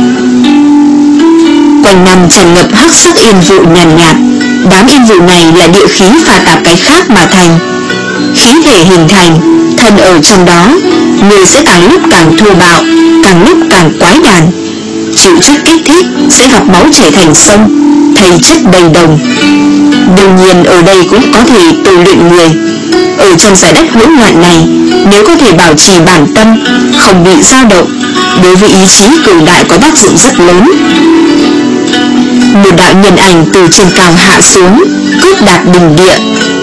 Quanh năm tràn ngập hắc sắc yên vụ nhàn nhạt, nhạt. Đám yên vụ này là địa khí pha tạp cái khác mà thành. Khí thể hình thành, thân ở trong đó, người sẽ càng lúc càng thô bạo, càng lúc càng quái đản. Chịu chút kích thích sẽ gặp máu chảy thành sông, thầy chất đầy đồng. Đương nhiên ở đây cũng có thể tu luyện người. Ở trong giải đất hỗn loạn này, nếu có thể bảo trì bản tâm, không bị dao động, đối với ý chí cường đại có tác dụng rất lớn. Một đạo nhân ảnh từ trên cao hạ xuống, cướp đạt đỉnh địa.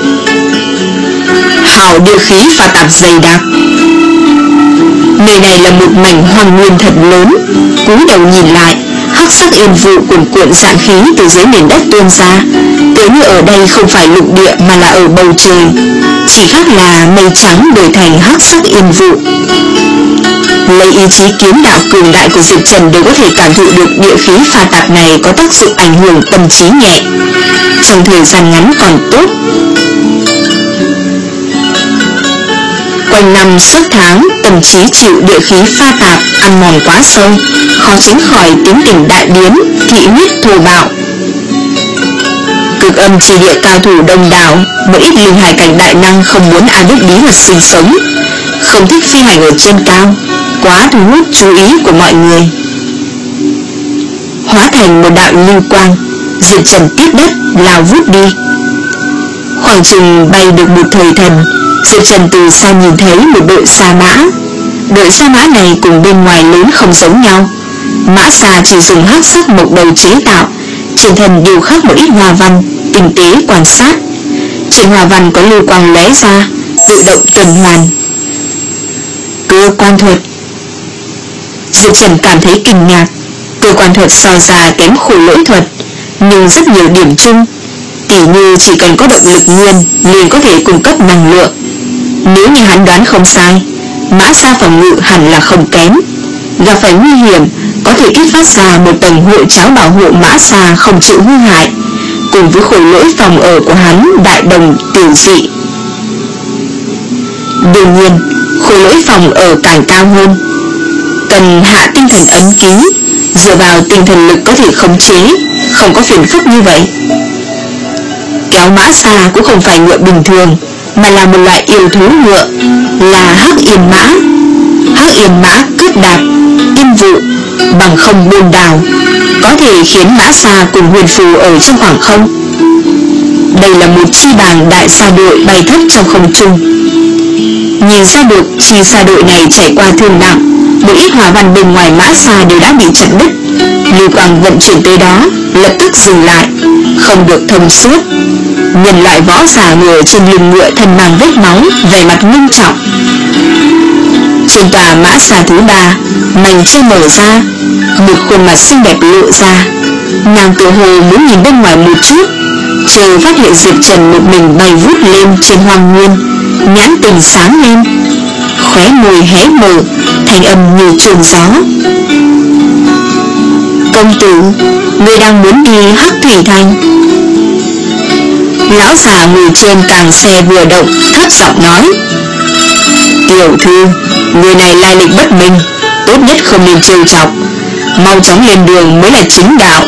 Hào địa khí pha tạp dày đặc. Nơi này là một mảnh hoang nguyên thật lớn. Cúi đầu nhìn lại, hắc sắc yên vụ cuồn cuộn dạng khí từ dưới nền đất tuôn ra, tựa như ở đây không phải lục địa mà là ở bầu trời, chỉ khác là mây trắng đổi thành hắc sắc yên vụ. Lấy ý chí kiếm đạo cường đại của Diệp Trần đều có thể cảm thụ được địa khí pha tạp này có tác dụng ảnh hưởng tâm trí nhẹ. Trong thời gian ngắn còn tốt, quanh năm suốt tháng tâm trí chịu địa khí pha tạp ăn mòn quá sâu, khó tránh khỏi tính tình đại biến, thị huyết thô bạo. Cực âm chi địa cao thủ đông đảo, một ít linh hải cảnh đại năng không muốn ai biết bí mật sinh sống, không thích phi hành ở trên cao, quá thu hút chú ý của mọi người. Hóa thành một đạo lưu quang, Diệp Trần tiếp đất lao vút đi. Khoảng chừng bay được một thời thần, Diệp Trần từ xa nhìn thấy một đội sa mã. Đội sa mã này cùng bên ngoài lớn không giống nhau. Mã xà chỉ dùng hắc sắc mộc đầu chế tạo, trên thân điêu khắc một ít hoa văn, tinh tế quan sát. Trên hoa văn có lưu quang lóe ra, tự động tuần hoàn. Cơ quan thuật. Diệp Trần cảm thấy kinh ngạc. Cơ quan thuật so ra kém khổ lỗi thuật, nhưng rất nhiều điểm chung. Tỉ như chỉ cần có động lực nguyên liền có thể cung cấp năng lượng. Nếu như hắn đoán không sai, mã xa phòng ngự hẳn là không kém. Gặp phải nguy hiểm có thể kích phát ra một tầng hộ cháo bảo hộ mã xa không chịu hư hại, cùng với khối lỗi phòng ở của hắn đại đồng tiểu dị. Đương nhiên khối lỗi phòng ở càng cao hơn, cần hạ tinh thần ấn ký, dựa vào tinh thần lực có thể khống chế, không có phiền phức như vậy. Kéo mã xa cũng không phải ngựa bình thường, mà là một loại yêu thú ngựa, là hắc yên mã. Hắc yên mã cướp đạp yên vụ, bằng không buôn đào, có thể khiến mã xa cùng huyền phù ở trong khoảng không. Đây là một chi bàng đại xa đội bay thấp trong không trung. Nhìn ra được chi xa đội này chạy qua thương nặng, một ít hỏa văn bên ngoài mã xa đều đã bị chặt đứt. Lưu quang vận chuyển tới đó lập tức dừng lại, không được thông suốt. Nhân loại võ giả ngựa trên lưng ngựa thân mang vết máu, vẻ mặt nghiêm trọng. Trên tòa mã xa thứ ba, mảnh che mở ra, một khuôn mặt xinh đẹp lộ ra. Nàng tự hồ muốn nhìn bên ngoài một chút, chờ phát hiện Diệp Trần một mình bay vút lên trên hoang nguyên, nhãn tình sáng lên, khóe môi hé mở, thanh âm như chuông gió. Công tử, ngươi đang muốn đi Hắc Thủy Thành? Lão già ngồi trên càng xe vừa động, thấp giọng nói. Tiểu thư, người này lai lịch bất minh, tốt nhất không nên trêu chọc, mau chóng lên đường mới là chính đạo.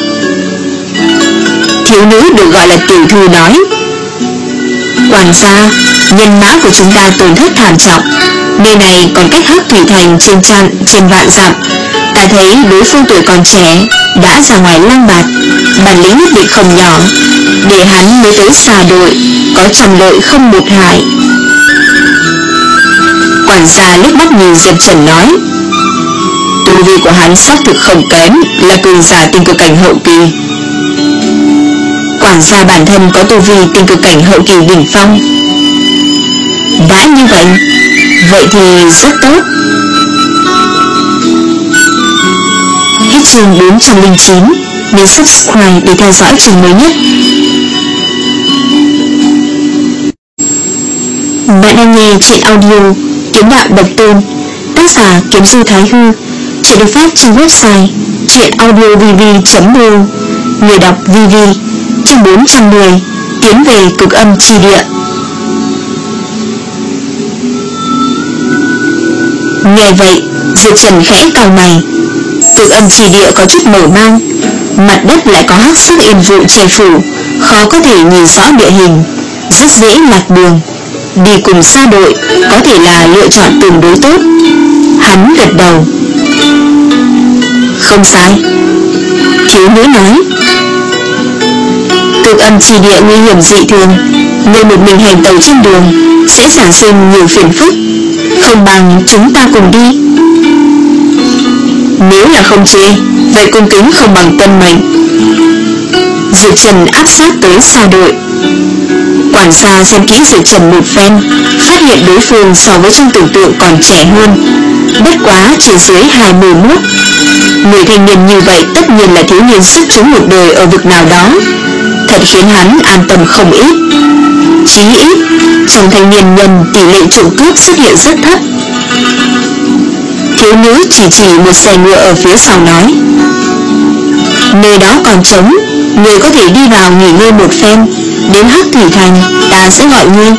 Thiếu nữ được gọi là tiểu thư nói. Quản gia, nhân mã của chúng ta tổn thất thảm trọng, nơi này còn cách Hắc Thủy Thành trên trăm trên vạn dặm. Ta thấy đối phương tuổi còn trẻ, đã ra ngoài lăng bạt, bản lĩnh nhất định không nhỏ, để hắn mới tới xà đội, có trăm lợi không một hại. Quản gia lúc mắt nhìn Diệp Trần nói. Tu vi của hắn xác thực không kém, là cường giả tinh cực cảnh hậu kỳ. Quản gia bản thân có tu vi tinh cực cảnh hậu kỳ đỉnh phong. Đã như vậy, vậy thì rất tốt. Hết chương bốn trăm lẻ chín, nhấn subscribe để theo dõi chương mới nhất. Bạn đang nghe truyện audio Kiếm Đạo Độc Tôn, tác giả Kiếm Du Thái Hư. Chuyện được phát trên website truyện audio v v chấm r o. Người đọc vê vê. Chương bốn trăm mười, tiến về cực âm chi địa. Nghe vậy, Diệp Trần khẽ cau mày. Cực âm chi địa có chút mở mang, mặt đất lại có hắc sắc yên vụ che phủ, khó có thể nhìn rõ địa hình, rất dễ lạc đường. Đi cùng sa đội có thể là lựa chọn tương đối tốt. Hắn gật đầu. Không sai, thiếu nữ nói. Cực âm chi địa nguy hiểm dị thường, người một mình hành tàu trên đường sẽ sản sinh nhiều phiền phức. Không bằng chúng ta cùng đi. Nếu là không chê, vậy cung kính không bằng tuân mệnh. Diệp Trần áp sát tới sa đội. Quản gia xem kỹ Diệp Trần một phen, phát hiện đối phương so với trong tưởng tượng còn trẻ hơn, bất quá chỉ dưới hai mươi mốt. Người thanh niên như vậy tất nhiên là thiếu niên xuất chúng một đời ở vực nào đó, thật khiến hắn an tâm không ít. Chí ít trong thanh niên nhân tỷ lệ trộm cướp xuất hiện rất thấp. Thiếu nữ chỉ chỉ một xe ngựa ở phía sau nói, nơi đó còn trống, người có thể đi vào nghỉ ngơi một phen, đến Hắc Thủy Thành ta sẽ gọi ngươi.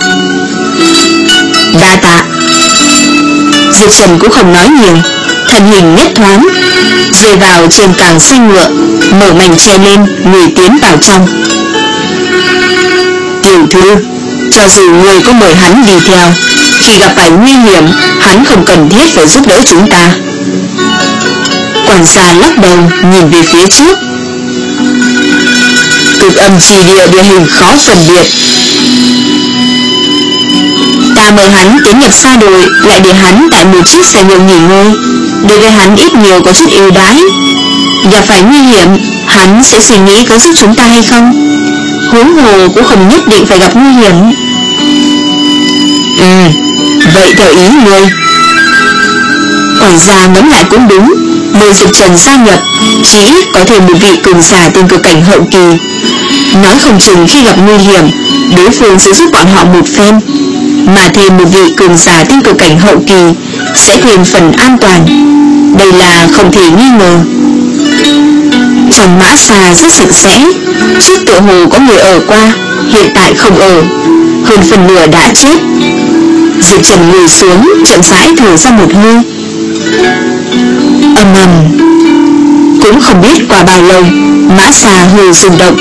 Đa tạ. Diệp Trần cũng không nói nhiều, thân hình nhất thoáng rơi vào trên càng xanh ngựa, mở mảnh che lên, người tiến vào trong. Tiểu thư, cho dù người có mời hắn đi theo, khi gặp phải nguy hiểm, hắn không cần thiết phải giúp đỡ chúng ta. Quản gia lắc đầu nhìn về phía trước. Cực âm chi địa địa hình khó phân biệt. Ta mời hắn tiến nhập sa đội, lại để hắn tại một chiếc xe ngựa nghỉ ngơi, đối với hắn ít nhiều có chút ưu đãi. Gặp phải nguy hiểm, hắn sẽ suy nghĩ có giúp chúng ta hay không. Huống hồ cũng không nhất định phải gặp nguy hiểm. Ừ, vậy theo ý ngươi. Quản gia ngẫm lại cũng đúng, mời Diệp Trần gia nhập, chỉ ít có thêm một vị cường giả tên cực cảnh hậu kỳ. Nói không chừng khi gặp nguy hiểm, đối phương sẽ giúp bọn họ một phen, mà thêm một vị cường giả tên cực cảnh hậu kỳ sẽ thêm phần an toàn. Đây là không thể nghi ngờ. Trong mã xà rất sạch sẽ, trước tựa hồ có người ở qua, hiện tại không ở, hơn phần nửa đã chết. Diệp Trần ngồi xuống, chậm rãi thở ra một hơi. Âm ầm. Cũng không biết qua bao lâu, mã xà hơi rung động.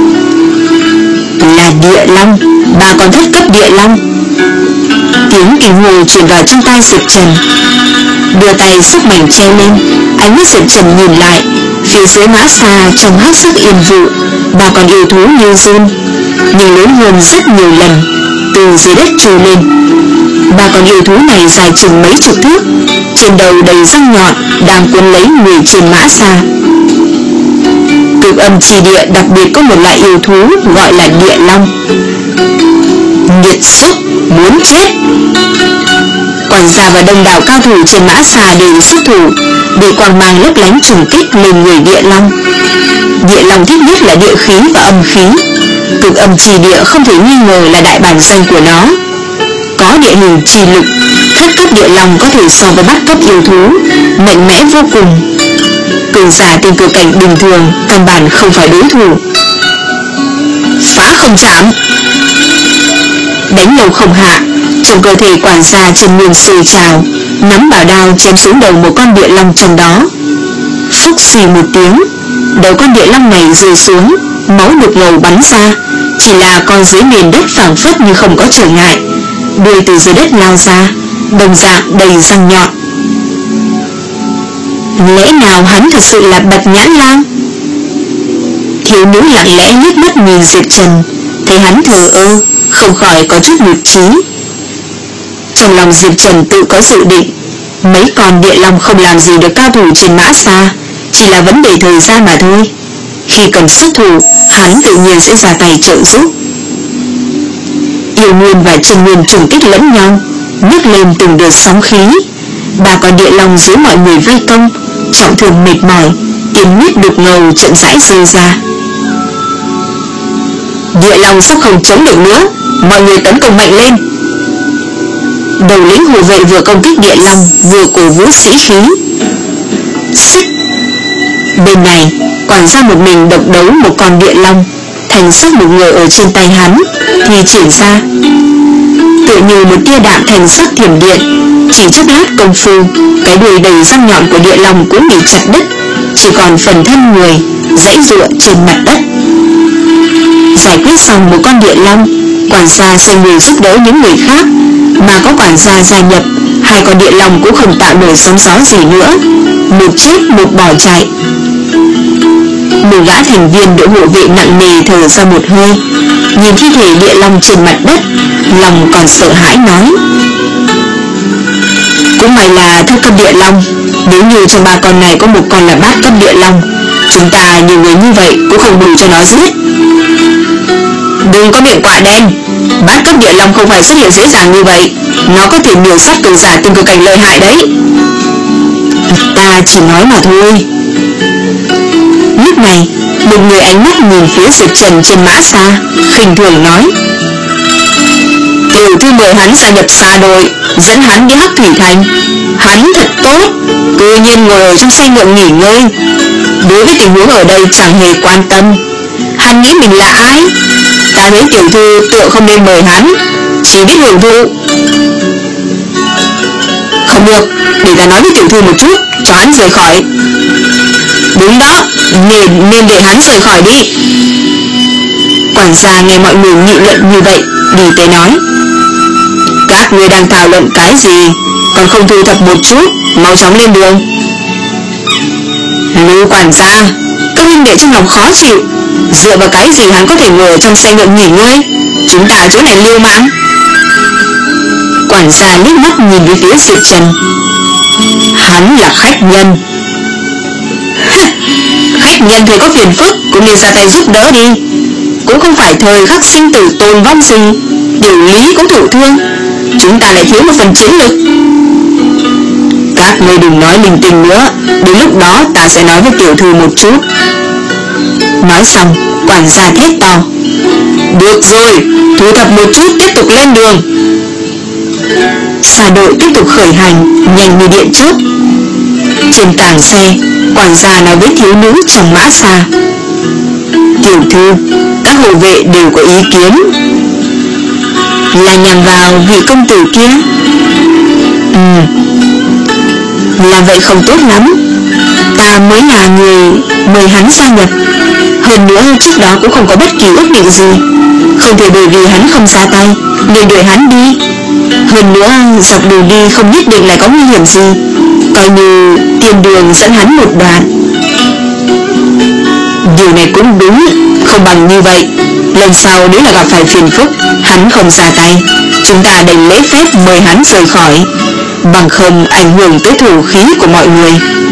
Là địa long, bà còn thất cấp địa long. Tiếng kinh hồ truyền vào trong tai Diệp Trần. Đưa tay sức mạnh che lên, ánh mắt Diệp Trần nhìn lại, phía dưới mã xà trong hắc sắc yên vụ, bà còn yêu thú như run, nhưng lớn hơn rất nhiều lần, từ dưới đất trồi lên. Bà con yêu thú này dài chừng mấy chục thước, trên đầu đầy răng nhọn, đang cuốn lấy người trên mã xà. Cực âm chi địa đặc biệt có một loại yêu thú gọi là địa long. Nghiệt xúc, muốn chết. Quản gia và đông đảo cao thủ trên mã xà đều xuất thủ, bị quang mang lấp lánh trùng kích lên người địa long. Địa long thích nhất là địa khí và âm khí. Cực âm chi địa không thể nghi ngờ là đại bản danh của nó. Có địa hình chi lực, thất cấp địa long có thể so với bát cấp yêu thú, mạnh mẽ vô cùng. Cường giả tên cực cảnh bình thường căn bản không phải đối thủ. Phá không chạm. Đánh lâu không hạ, trong cơ thể quản gia chân nguyên sôi trào, nắm bảo đao chém xuống đầu một con địa long trong đó. Phúc xì một tiếng, đầu con địa long này rơi xuống, máu đục ngầu bắn ra, chỉ là con dưới nền đất phảng phất như không có trở ngại, đuôi từ dưới đất lao ra, đồng dạng đầy răng nhọn. Lẽ nào hắn thật sự là Bạch Nhãn Lang? Thiếu nữ lặng lẽ liếc mắt nhìn Diệp Trần, thấy hắn thờ ơ, không khỏi có chút nhụt chí. Trong lòng Diệp Trần tự có dự định, mấy con địa long không làm gì được cao thủ trên mã xa, chỉ là vấn đề thời gian mà thôi. Khi cần xuất thủ, hắn tự nhiên sẽ ra tay trợ giúp. Yêu nguyên và chân nguyên trùng kích lẫn nhau, nhấc lên từng đợt sóng khí. Ba con địa long dưới mọi người vây công, trọng thương mệt mỏi, tiên huyết đục ngầu chậm rãi rơi ra. Địa long sắp không chống được nữa, mọi người tấn công mạnh lên. Đầu lĩnh hộ vệ vừa công kích địa long, vừa cổ vũ sĩ khí. Xích. Bên này, quản gia một mình độc đấu một con địa long, thành sắc một người ở trên tay hắn thì triển ra, tựa như một tia đạm thành sắc thiểm điện. Chỉ chốc lát công phu, cái đuôi đầy răng nhọn của địa long cũng bị chặt đứt, chỉ còn phần thân người giãy giụa trên mặt đất. Giải quyết xong một con địa long, quản gia xoay người giúp đỡ những người khác, mà có quản gia gia nhập, hai con địa long cũng không tạo nổi sóng gió gì nữa, một chết một bỏ chạy. Một gã thành viên đội hộ vệ nặng nề thở ra một hơi, nhìn thi thể địa long trên mặt đất, lòng còn sợ hãi nói: cũng may là thất cấp địa long, nếu như trong ba con này có một con là bát cấp địa long, chúng ta nhiều người như vậy cũng không đủ cho nó giết. Đừng có miệng quạ đen, bát cấp địa long không phải xuất hiện dễ dàng như vậy, nó có thể miểu sát cường giả tinh cực cảnh lợi hại đấy. Ta chỉ nói mà thôi. Lúc này, một người ánh mắt nhìn phía Diệp Trần trên mã xa, khinh thường nói: tiểu thư mời hắn gia nhập xa đội, dẫn hắn đi Hắc Thủy Thành. Hắn thật tốt, tự nhiên ngồi ở trong xe ngựa nghỉ ngơi, đối với tình huống ở đây chẳng hề quan tâm. Hắn nghĩ mình là ai? Ta thấy tiểu thư tựa không nên mời hắn, chỉ biết hưởng thụ. Không được, để ta nói với tiểu thư một chút, cho hắn rời khỏi. Đúng đó, nên, nên để hắn rời khỏi đi. Quản gia nghe mọi người nghị luận như vậy, đi tới nói: các người đang thảo luận cái gì, còn không thu thập một chút, mau chóng lên đường. Lưu quản gia, các huynh đệ trong lòng khó chịu, dựa vào cái gì hắn có thể ngồi ở trong xe ngựa nghỉ ngơi? Chúng ta ở chỗ này liêu mạng. Quản gia liếc mắt nhìn về phía Diệp Trần: hắn là khách nhân. Khách nhân thì có phiền phức cũng nên ra tay giúp đỡ đi, cũng không phải thời khắc sinh tử tồn vong gì, điều lý cũng thụ thương, chúng ta lại thiếu một phần chiến lực. Các ngươi đừng nói linh tinh nữa, đến lúc đó ta sẽ nói với tiểu thư một chút. Nói xong, quản gia thét to: được rồi, thu thập một chút, tiếp tục lên đường. Xa đội tiếp tục khởi hành, nhanh như điện chớp. Trên tàng xe, quản gia nói với thiếu nữ trong mã xa: tiểu thư, các hộ vệ đều có ý kiến. Là nhằm vào vị công tử kia? Ừ, làm vậy không tốt lắm. Ta mới là người mời hắn gia nhập, hơn nữa trước đó cũng không có bất kỳ ước định gì, không thể bởi vì hắn không ra tay nên đuổi hắn đi. Hơn nữa dọc đường đi không nhất định lại có nguy hiểm gì, coi như tiền đường dẫn hắn một đoạn. Điều này cũng đúng, không bằng như vậy, lần sau nếu là gặp phải phiền phức, hắn không ra tay, chúng ta đành lễ phép mời hắn rời khỏi, bằng không ảnh hưởng tới thủ khí của mọi người.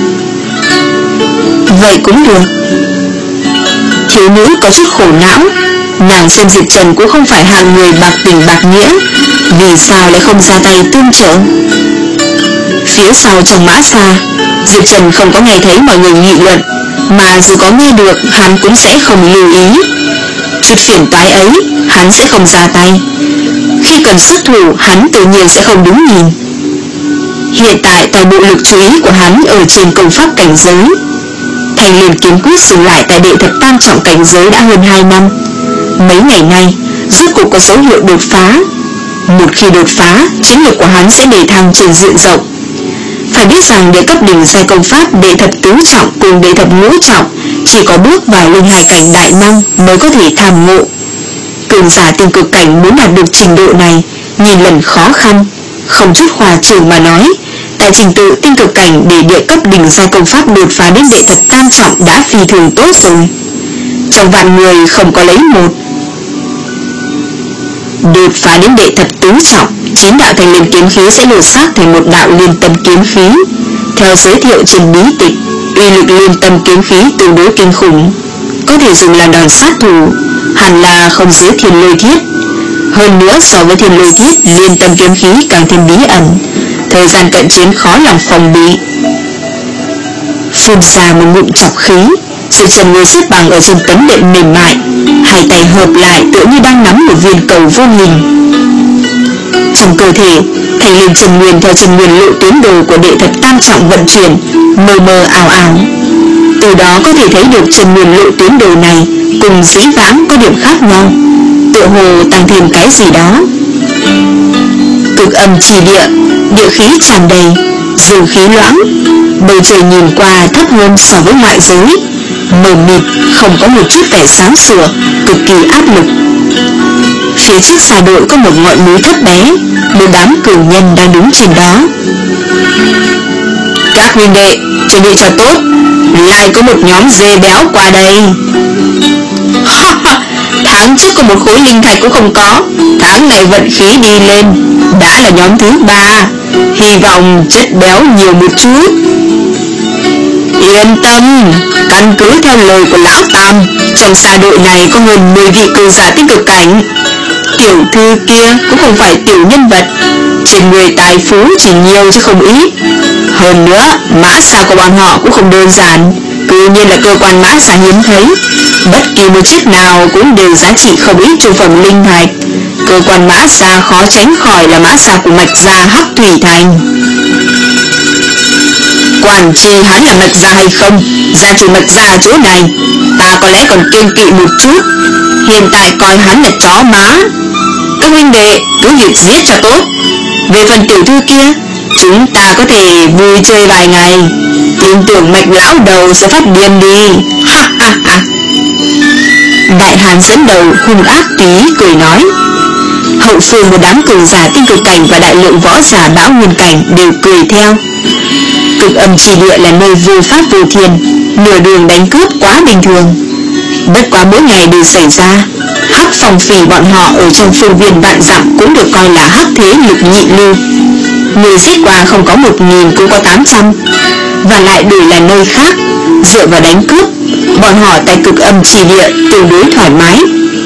Vậy cũng được. Thiếu nữ có chút khổ não, nàng xem Diệp Trần cũng không phải hạng người bạc tình bạc nghĩa, vì sao lại không ra tay tương trợ? Phía sau trong mã xa, Diệp Trần không có nghe thấy mọi người nghị luận, mà dù có nghe được hắn cũng sẽ không lưu ý. Chút phiền toái ấy hắn sẽ không ra tay, khi cần xuất thủ hắn tự nhiên sẽ không đứng nhìn. Hiện tại toàn bộ lực chú ý của hắn ở trên công pháp cảnh giới. Thành Liên Kiếm Quyết dừng lại tại đệ thập tam trọng cảnh giới đã hơn hai năm. Mấy ngày nay rốt cuộc có dấu hiệu đột phá. Một khi đột phá, chiến lược của hắn sẽ đề thăng trên diện rộng. Phải biết rằng để cấp đỉnh giai công pháp đệ thập tứ trọng cùng đệ thập ngũ trọng, chỉ có bước vào linh hài cảnh đại năng mới có thể tham ngộ. Cường giả tinh cực cảnh muốn đạt được trình độ này nhìn lần khó khăn. Không chút khoa trương mà nói, tại trình tự tinh cực cảnh để địa cấp đỉnh giai công pháp đột phá đến đệ thập tam trọng đã phi thường tốt rồi. Trong vạn người không có lấy một. Đột phá đến đệ thập tứ trọng, chín đạo Thành Liên kiếm khí sẽ lột xác thành một đạo liên tâm kiếm khí. Theo giới thiệu trên bí tịch, uy lực liên tâm kiếm khí tương đối kinh khủng, có thể dùng làm đòn sát thủ, hẳn là không dưới Thiên Lôi Thiết. Hơn nữa so với Thiên Lôi Thiết, liên tâm kiếm khí càng thêm bí ẩn, thời gian cận chiến khó lòng phòng bị. Phun ra một ngụm chọc khí, Diệp Trần ngồi xếp bằng ở trên tấm đệm mềm mại, hai tay hợp lại tựa như đang nắm một viên cầu vô hình. Trong cơ thể, Thành Liên Chân Nguyên theo chân nguyên lộ tuyến đồ của đệ thập tam trọng vận chuyển, mờ mờ ảo ảo. Từ đó có thể thấy được chân nguyên lộ tuyến đồ này cùng dĩ vãng có điểm khác nhau, tựa hồ tăng thêm cái gì đó. Cực âm trì địa, địa khí tràn đầy, dương khí loãng, bầu trời nhìn qua thấp hơn so với ngoại giới, mờ mịt, không có một chút vẻ sáng sủa, cực kỳ áp lực. Phía trước xà đội có một ngọn núi thấp bé, một đám cử nhân đang đứng trên đó. Các huynh đệ chuẩn bị cho tốt, lại có một nhóm dê béo qua đây. Tháng trước có một khối linh thạch cũng không có, tháng này vận khí đi lên, đã là nhóm thứ ba, hy vọng chất béo nhiều một chút. Yên tâm, căn cứ theo lời của lão Tam, trong xa đội này có hơn mười vị cường giả tinh cực cảnh. Tiểu thư kia cũng không phải tiểu nhân vật, trên người tài phú chỉ nhiều chứ không ít. Hơn nữa, mã xa của bọn họ cũng không đơn giản, cứ nhiên là cơ quan mã xa hiếm thấy, bất kỳ một chiếc nào cũng đều giá trị không ít trung phẩm linh thạch. Cơ quan mã xa khó tránh khỏi là mã xa của mạch gia Hắc Thủy Thành. Quản chi hắn là mạch gia hay không, gia chủ mạch gia ở chỗ này, ta có lẽ còn kiêng kỵ một chút. Hiện tại coi hắn là chó má. Các huynh đệ cứ việc giết cho tốt. Về phần tiểu thư kia, chúng ta có thể vui chơi vài ngày, tin tưởng mạch lão đầu sẽ phát điên đi. Ha ha ha. Đại hán dẫn đầu hung ác tí cười nói. Hậu phương một đám cường giả tinh cực cảnh và đại lượng võ giả bão nguyên cảnh đều cười theo. Cực âm chỉ địa là nơi vô pháp vô thiên, nửa đường đánh cướp quá bình thường. Bất quá mỗi ngày đều xảy ra. Hắc phòng phỉ bọn họ ở trong phương viên vạn dặm cũng được coi là hắc thế lực nhị lưu. Người giết qua không có một nghìn cũng có tám trăm. Và lại đổi là nơi khác, dựa vào đánh cướp, bọn họ tại cực âm chỉ địa tương đối thoải mái.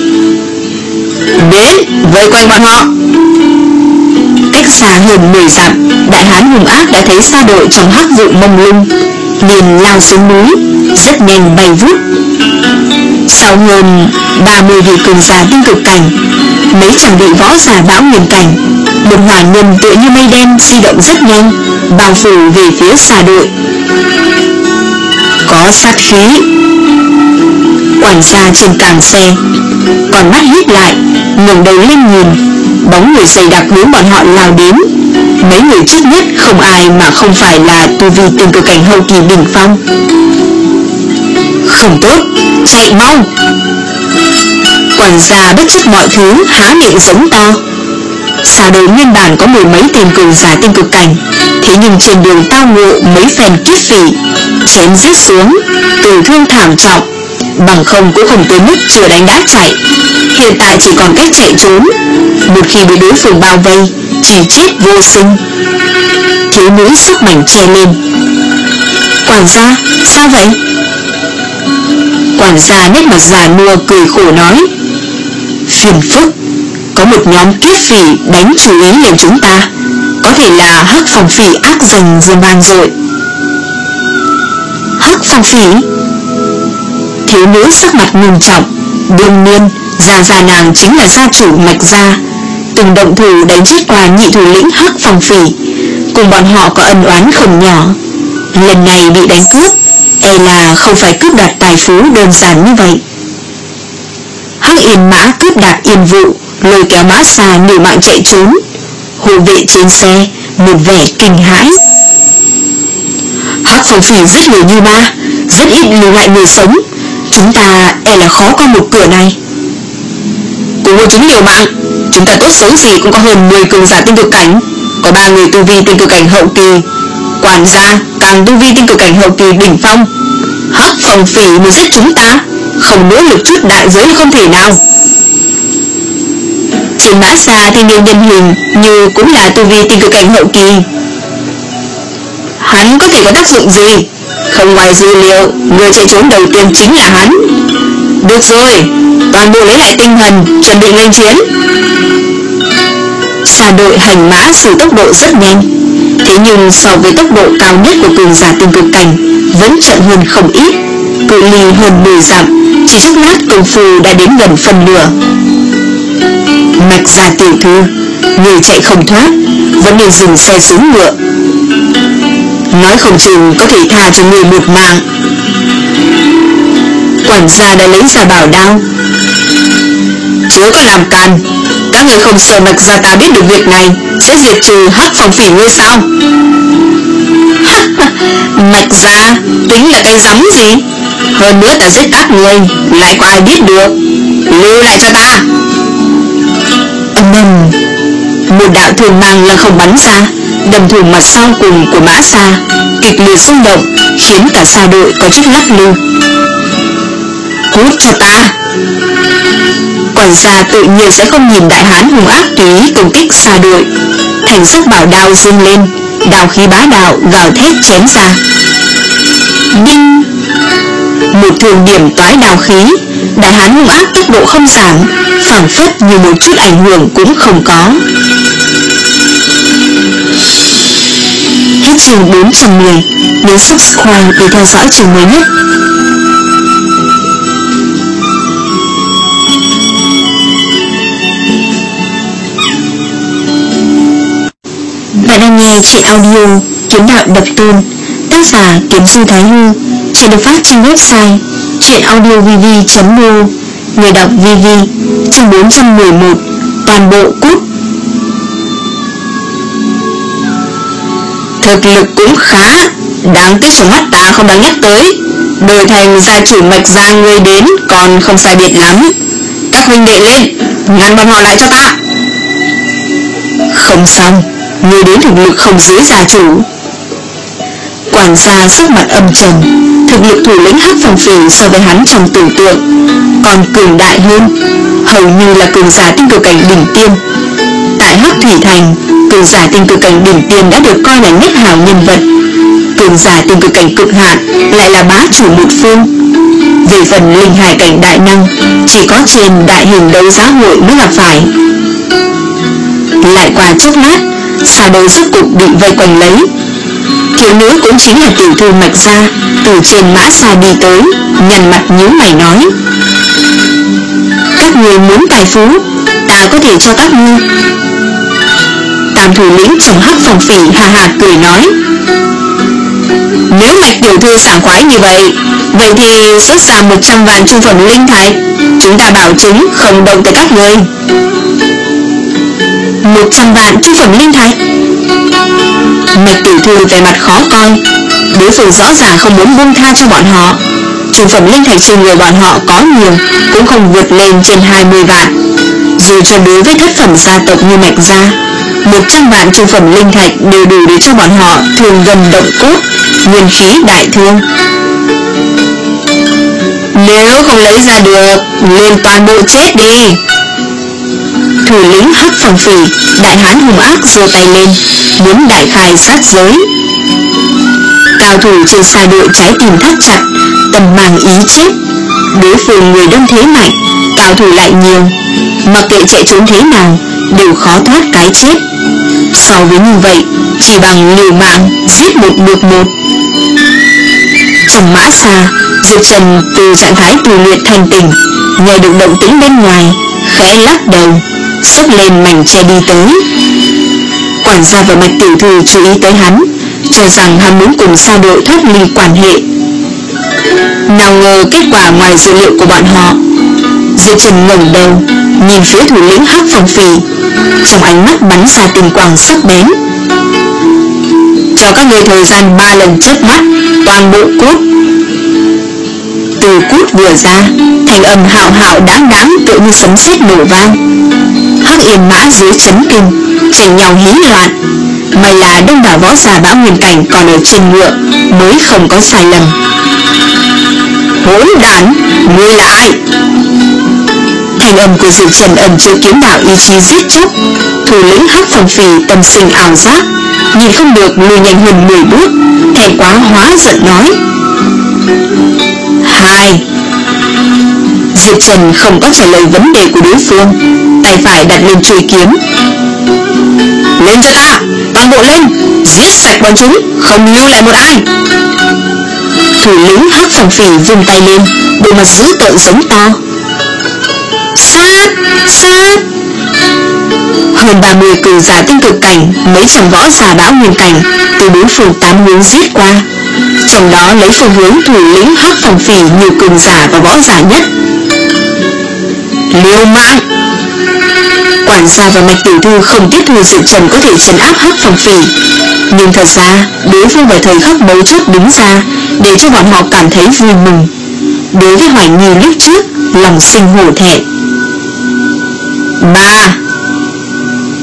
Đến, vây quanh bọn họ. Cách xa hơn mười dặm, đại hán hung ác đã thấy xa đội trong hắc vụ mông lung, liền lao xuống núi, rất nhanh bay vút. Sau hơn ba mươi vị cường giả tinh cực cảnh, mấy trăm vị võ giả bão nguyên cảnh, một hỏa nhân tựa như mây đen di động rất nhanh, bao phủ về phía xa đội. Có sát khí. Quản gia trên càng xe, còn mắt híp lại, ngẩng đầu lên nhìn, bóng người dày đặc hướng bọn họ lao đến. Mấy người trước nhất không ai mà không phải là tu vi tinh cực cảnh hậu kỳ đỉnh phong. Không tốt, chạy mau. Quản gia bất chấp mọi thứ há miệng giống to. Xa đội nguyên bản có mười mấy tên cường giả tinh cực cảnh, thế nhưng trên đường tao ngộ mấy phen kiếp phỉ, chém giết xuống, tử thương thảm trọng, bằng không cũng không tới mức chưa đánh đã chạy. Hiện tại chỉ còn cách chạy trốn, một khi bị đối phương bao vây, chỉ chết vô sinh. Thiếu nữ sức mảnh che lên. Quản gia, sao vậy? Quản gia nét mặt già nua cười khổ nói. Phiền phức, có một nhóm kiếp phỉ đánh chú ý lên chúng ta, có thể là hắc phòng phỉ ác dành dương vang rồi. Hắc phòng phỉ? Thiếu nữ sắc mặt ngưng trọng. Đương nhiên, gia gia nàng chính là gia chủ mạch gia, từng động thủ đánh chết qua nhị thủ lĩnh hắc phòng phỉ, cùng bọn họ có ân oán không nhỏ. Lần này bị đánh cướp, e là không phải cướp đoạt tài phú đơn giản như vậy. Hắc yên mã cướp đoạt yên vụ, lôi kéo mã xa liều mạng chạy trốn. Hộ vệ trên xe một vẻ kinh hãi. Hắc phòng phỉ giết người như ma, rất ít lưu lại người sống, chúng ta e là khó qua một cửa này. Cùng với chúng liều mạng, chúng ta tốt xấu gì cũng có hơn mười cường giả tinh cực cảnh, có ba người tu vi tinh cực cảnh hậu kỳ, quản gia càng tu vi tinh cực cảnh hậu kỳ đỉnh phong. Hắc phòng phỉ muốn giết chúng ta, không nỗ lực chút đại giới không thể nào. Trên mã xa thanh niên nhân hình như cũng là tu vi tinh cực cảnh hậu kỳ. Hắn có thể có tác dụng gì? Không ngoài dữ liệu, người chạy trốn đầu tiên chính là hắn. Được rồi, toàn bộ lấy lại tinh thần, chuẩn bị lên chiến. Xa đội hành mã sử tốc độ rất nhanh, thế nhưng so với tốc độ cao nhất của cường giả tinh cực cảnh vẫn chậm hơn không ít. Cự ly hơn mười dặm, chỉ chốc lát công phu đã đến gần phần nửa. Mạch gia tiểu thư, người chạy không thoát, vẫn nên dừng xe xuống ngựa. Nói không chừng có thể tha cho người một mạng. Quản gia đã lấy ra bảo đao. Chớ có làm càn, các người không sợ mạch gia ta biết được việc này sẽ diệt trừ hắc phòng phỉ ngươi sao? Mạch gia tính là cái rắm gì? Hơn nữa ta giết các người lại có ai biết được. Lưu lại cho ta. Ầm ầm, một đạo thường mang là không bắn ra, đâm thủng mặt sau cùng của Mã Sa, kịch liệt rung động, khiến cả xa đội có chút lắc lư. Cút cho ta! Quản gia tự nhiên sẽ không nhìn đại hán hung ác tùy ý công kích xa đội. Thành sắc bảo đao rung lên, đao khí bá đạo gào thét chém ra. Đinh! Một thường điểm toái đao khí, đại hán hung ác tốc độ không giảm, phảng phất như một chút ảnh hưởng cũng không có. Hết chương bốn trăm mười, nhấn subscribe để theo dõi chương mới nhất. Bạn đang nghe truyện audio Kiếm Đạo Độc Tôn, tác giả Kiếm Du Thái Hư. Chuyện được phát trên website truyệnaudiovv chấm mô. Người đọc vê vê. Chương bốn trăm mười một, toàn bộ cút. Thực lực cũng khá, đáng tiếc trong mắt ta không đáng nhắc tới. Đổi thành gia chủ Mạch Gia ngươi đến còn không sai biệt lắm. Các huynh đệ lên, ngăn bọn họ lại cho ta. Không xong, ngươi đến thực lực không dưới gia chủ. Quản gia sắc mặt âm trầm. Thực lực thủ lĩnh Hắc Phòng Phỉ so với hắn trong tưởng tượng còn cường đại hơn, hầu như là cường giả tinh cực cảnh đỉnh tiêm. Tại Hắc Thủy Thành, cường giả tinh cực cảnh đỉnh tiêm đã được coi là nhất hào nhân vật. Cường giả tinh cực cảnh cực hạn lại là bá chủ một phương. Về phần linh hải cảnh đại năng, chỉ có trên đại hình đấu giá hội mới gặp phải. Lại qua chốc lát, xa đấu rốt cục bị vây quanh lấy. Thiếu nữ cũng chính là tiểu thư Mạch Gia từ trên Mã Sa đi tới, nhăn mặt nhíu mày nói: các người muốn tài phú, ta có thể cho các ngươi. Tam thủ lĩnh trong Hắc Phòng Phỉ hà hà cười nói: nếu Mạch tiểu thư sảng khoái như vậy, vậy thì xuất ra một trăm vạn trung phẩm linh thạch, chúng ta bảo chứng không động tới các người. Một trăm vạn trung phẩm linh thạch? Mạch tiểu thư vẻ mặt khó coi. Đối phương rõ ràng không muốn buông tha cho bọn họ. Trung phẩm linh thạch trên người bọn họ có nhiều, cũng không vượt lên trên hai mươi vạn. Dù cho đối với thất phẩm gia tộc như Mạch Gia, một trăm vạn trung phẩm linh thạch đều đủ để cho bọn họ thường gần động cốt, nguyên khí đại thương. Nếu không lấy ra được, liền toàn bộ chết đi. Thủ lĩnh Hắc Phòng Phỉ, đại hán hung ác giơ tay lên, muốn đại khai sát giới. Cao thủ trên xa đội trái tim thắt chặt, tầm mang ý chết. Đối phương người đông thế mạnh, cao thủ lại nhiều, mặc kệ chạy trốn thế nào đều khó thoát cái chết. So với như vậy, chỉ bằng liều mạng giết một được một. Trong Mã Sa, Diệp Trần từ trạng thái tù luyện thành tỉnh, nghe được động tĩnh bên ngoài, khẽ lắc đầu, xốc lên mảnh che đi tới. Quản gia và Mạch tiểu thư chú ý tới hắn, cho rằng hắn muốn cùng xa đội thoát ly quan hệ. Nào ngờ kết quả ngoài dự liệu của bọn họ. Diệp Trần ngẩng đầu nhìn phía thủ lĩnh Hắc Phòng Phỉ, trong ánh mắt bắn ra tình quang sắc bén. Cho các người thời gian ba lần chớp mắt, toàn bộ cút. Từ cút vừa ra, thành âm hạo hạo đáng đáng tựa như sấm sét nổ vang. Hắc Yên Mã dưới chấn kinh, tranh nhau hí loạn. May là đông đảo võ giả Bão Nguyên Cảnh còn ở trên ngựa, mới không có sai lầm. Hỗn đản, ngươi là ai? Thành âm của Diệp Trần ẩn chứa kiếm đạo ý chí giết chóc. Thủ lĩnh Hắc Phòng Phỉ tâm sinh ảo giác, nhìn không được lùi nhanh hơn mười bước, thẹn quá hóa giận nói: hai. Diệp Trần không có trả lời vấn đề của đối phương, tay phải đặt lên chuôi kiếm. Lên cho ta, toàn bộ lên, giết sạch bọn chúng, không lưu lại một ai. Thủ lĩnh Hắc Phòng Phỉ vung tay lên, bộ mặt dữ tợn giống to: sát, sát. Hơn ba mươi cường giả tinh cực cảnh, mấy trăm võ giả Bão Nguyên Cảnh từ bốn phương tám hướng giết qua, trong đó lấy phương hướng thủ lĩnh Hắc Phòng Phỉ nhiều cường giả và võ giả nhất. Liều mạng! Quản gia và Mạch tiểu thư không tiếp thu Diệp Trần có thể trấn áp Hắc Phòng Phỉ, nhưng thật ra đối phương vào thời khắc mấu chốt đứng ra để cho bọn họ cảm thấy vui mừng. Đối với Hoài Nhi lúc trước, lòng sinh hổ thẹn. Ba.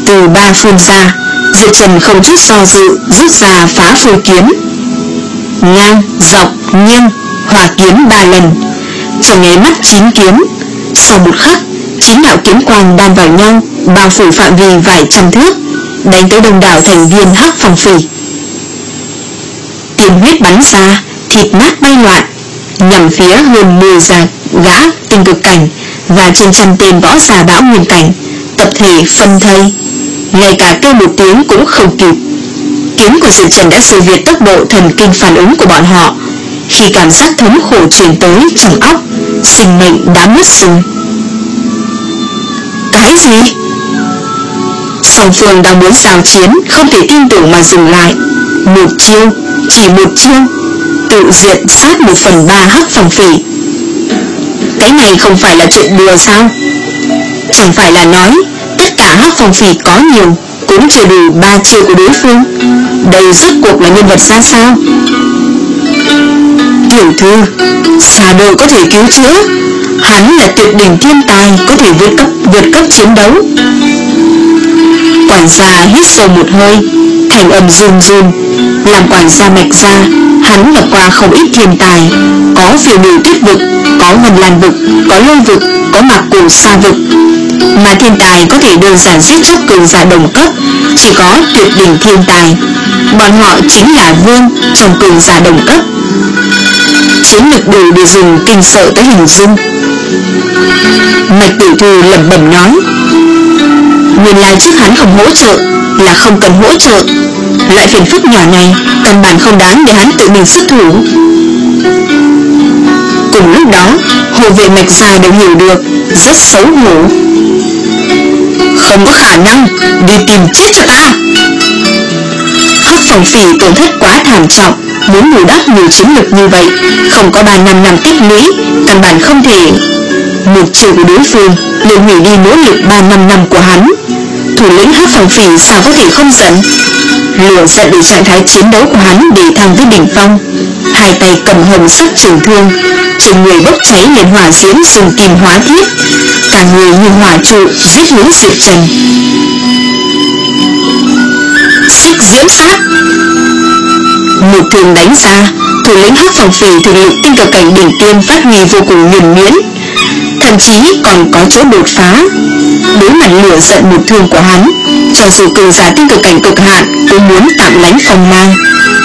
Từ ba phun ra, Diệp Trần không chút do dự rút ra phá phôi kiếm. Ngang, dọc, nghiêng, hòa kiếm ba lần. Trong nháy mắt chín kiếm. Sau một khắc, chín đạo kiếm quang đan vào nhau, bao phủ phạm vi vài trăm thước, đánh tới đông đảo thành viên Hắc Phong Phỉ. Tiền huyết bắn ra, thịt nát bay loạn, nhằm phía hơn mười già gã tinh cực cảnh và trên trăm tên võ giả bão nguyên cảnh, tập thể phân thây, ngay cả kêu một tiếng cũng không kịp. Kiếm của Diệp Trần đã siêu việt tốc độ thần kinh phản ứng của bọn họ. Khi cảm giác thống khổ truyền tới trong óc, sinh mệnh đã mất rồi. Cái gì? Song phương đang muốn giao chiến, không thể tin tưởng mà dừng lại. Một chiêu, chỉ một chiêu, tự diệt sát một phần ba Hắc Phong Phỉ. Cái này không phải là chuyện đùa sao? Chẳng phải là nói tất cả Hắc Phong Phỉ có nhiều cũng chưa đủ ba chiêu của đối phương. Đây rốt cuộc là nhân vật ra sao? Tiểu thư, xà đồ có thể cứu chữa. Hắn là tuyệt đỉnh thiên tài, có thể vượt cấp vượt cấp chiến đấu. Quản gia hít sâu một hơi, thành âm run run. Làm quản gia Mạch Gia, hắn gặp qua không ít thiên tài, có phiêu miểu tuyết vực, có ngân lan vực, có lôi vực, có mạc cổ sa vực. Mà thiên tài có thể đơn giản giết chóc cường giả đồng cấp chỉ có tuyệt đỉnh thiên tài. Bọn họ chính là vương trong cường giả đồng cấp. Chiến lực đủ để dùng kinh sợ tới hình dung. Mạch Tiểu Thư lẩm bẩm nói, nguyên lai trước hắn không hỗ trợ là không cần hỗ trợ. Loại phiền phức nhỏ này căn bản không đáng để hắn tự mình xuất thủ. Cùng lúc đó, hộ vệ Mạch Gia đều hiểu được, rất xấu hổ. Không có khả năng, đi tìm chết cho ta. Hắc Phong Phỉ tổn thất quá thảm trọng, muốn bù đắp nhiều chiến lược như vậy, không có ba năm năm tích lũy, căn bản không thể. Một chiều của đối phương liền hủy đi nỗ lực ba năm năm của hắn. Thủ lĩnh Hắc Phong Phỉ sao có thể không giận? Lửa giận để trạng thái chiến đấu của hắn để thăng với đỉnh phong. Hai tay cầm hồng sắc trường thương, trên người bốc cháy liền hỏa diễm dùng kim hóa thiết, cả người như hỏa trụ giết hướng Diệp Trần. Xích diễm sát. Một thương đánh ra, thủ lĩnh Hắc Phong Phỉ thực lực tinh cực cảnh đỉnh tiên phát huy vô cùng nhuần nhuyễn, thậm chí còn có chỗ đột phá. Đối mặt lửa giận một thương của hắn, cho dù cường giả tinh cực cảnh cực hạn cũng muốn tạm lánh phong mang.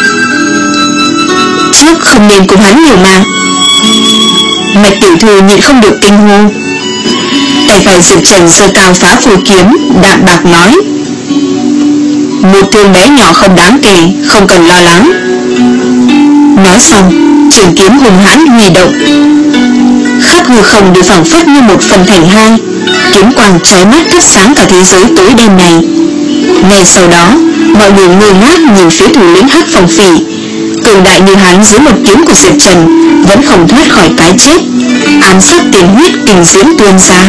Trước không nên cùng hắn nhiều mà. Mạch Tiểu Thư nhịn không được kinh hô. Tay phải Diệp Trần giơ cao phá phù kiếm, đạm bạc nói, một thương bé nhỏ không đáng kể, không cần lo lắng. Nói xong, trường kiếm hùng hãn huy động, khắp hư không đều phảng phất như một phần thành hai, kiếm quang chói mắt thắp sáng cả thế giới tối đen này. Ngay sau đó, mọi người ngơ ngác nhìn phía thủ lĩnh Hắc Phong Phỉ. Cường đại như hắn dưới một kiếm của Diệp Trần vẫn không thoát khỏi cái chết, ám sát tiền huyết kinh diễm tuôn ra.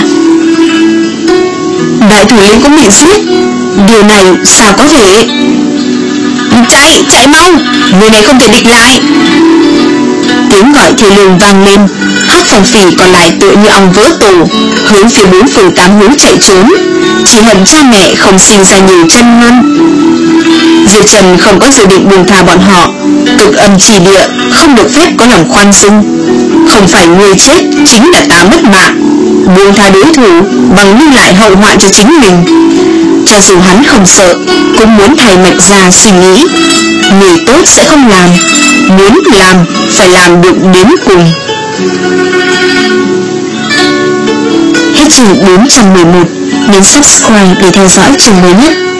Đại thủ lĩnh cũng bị giết, điều này sao có thể? Chạy, chạy mau, người này không thể địch lại. Tiếng gọi thê lương vang lên. Hắc Phong Phỉ còn lại tựa như ong vỡ tổ, hướng phía bốn phương tám hướng chạy trốn, chỉ hận cha mẹ không sinh ra nhiều chân hơn. Diệp Trần không có dự định buông tha bọn họ. Cực âm chỉ địa không được phép có lòng khoan dung. Không phải người chết chính là ta mất mạng. Buông tha đối thủ bằng lưu lại hậu họa cho chính mình. Cho dù hắn không sợ, cũng muốn thay Mạch Gia suy nghĩ. Người tốt sẽ không làm, muốn làm phải làm được đến cùng. Hết chương bốn trăm mười một. Nhấn subscribe để theo dõi chương mới nhất.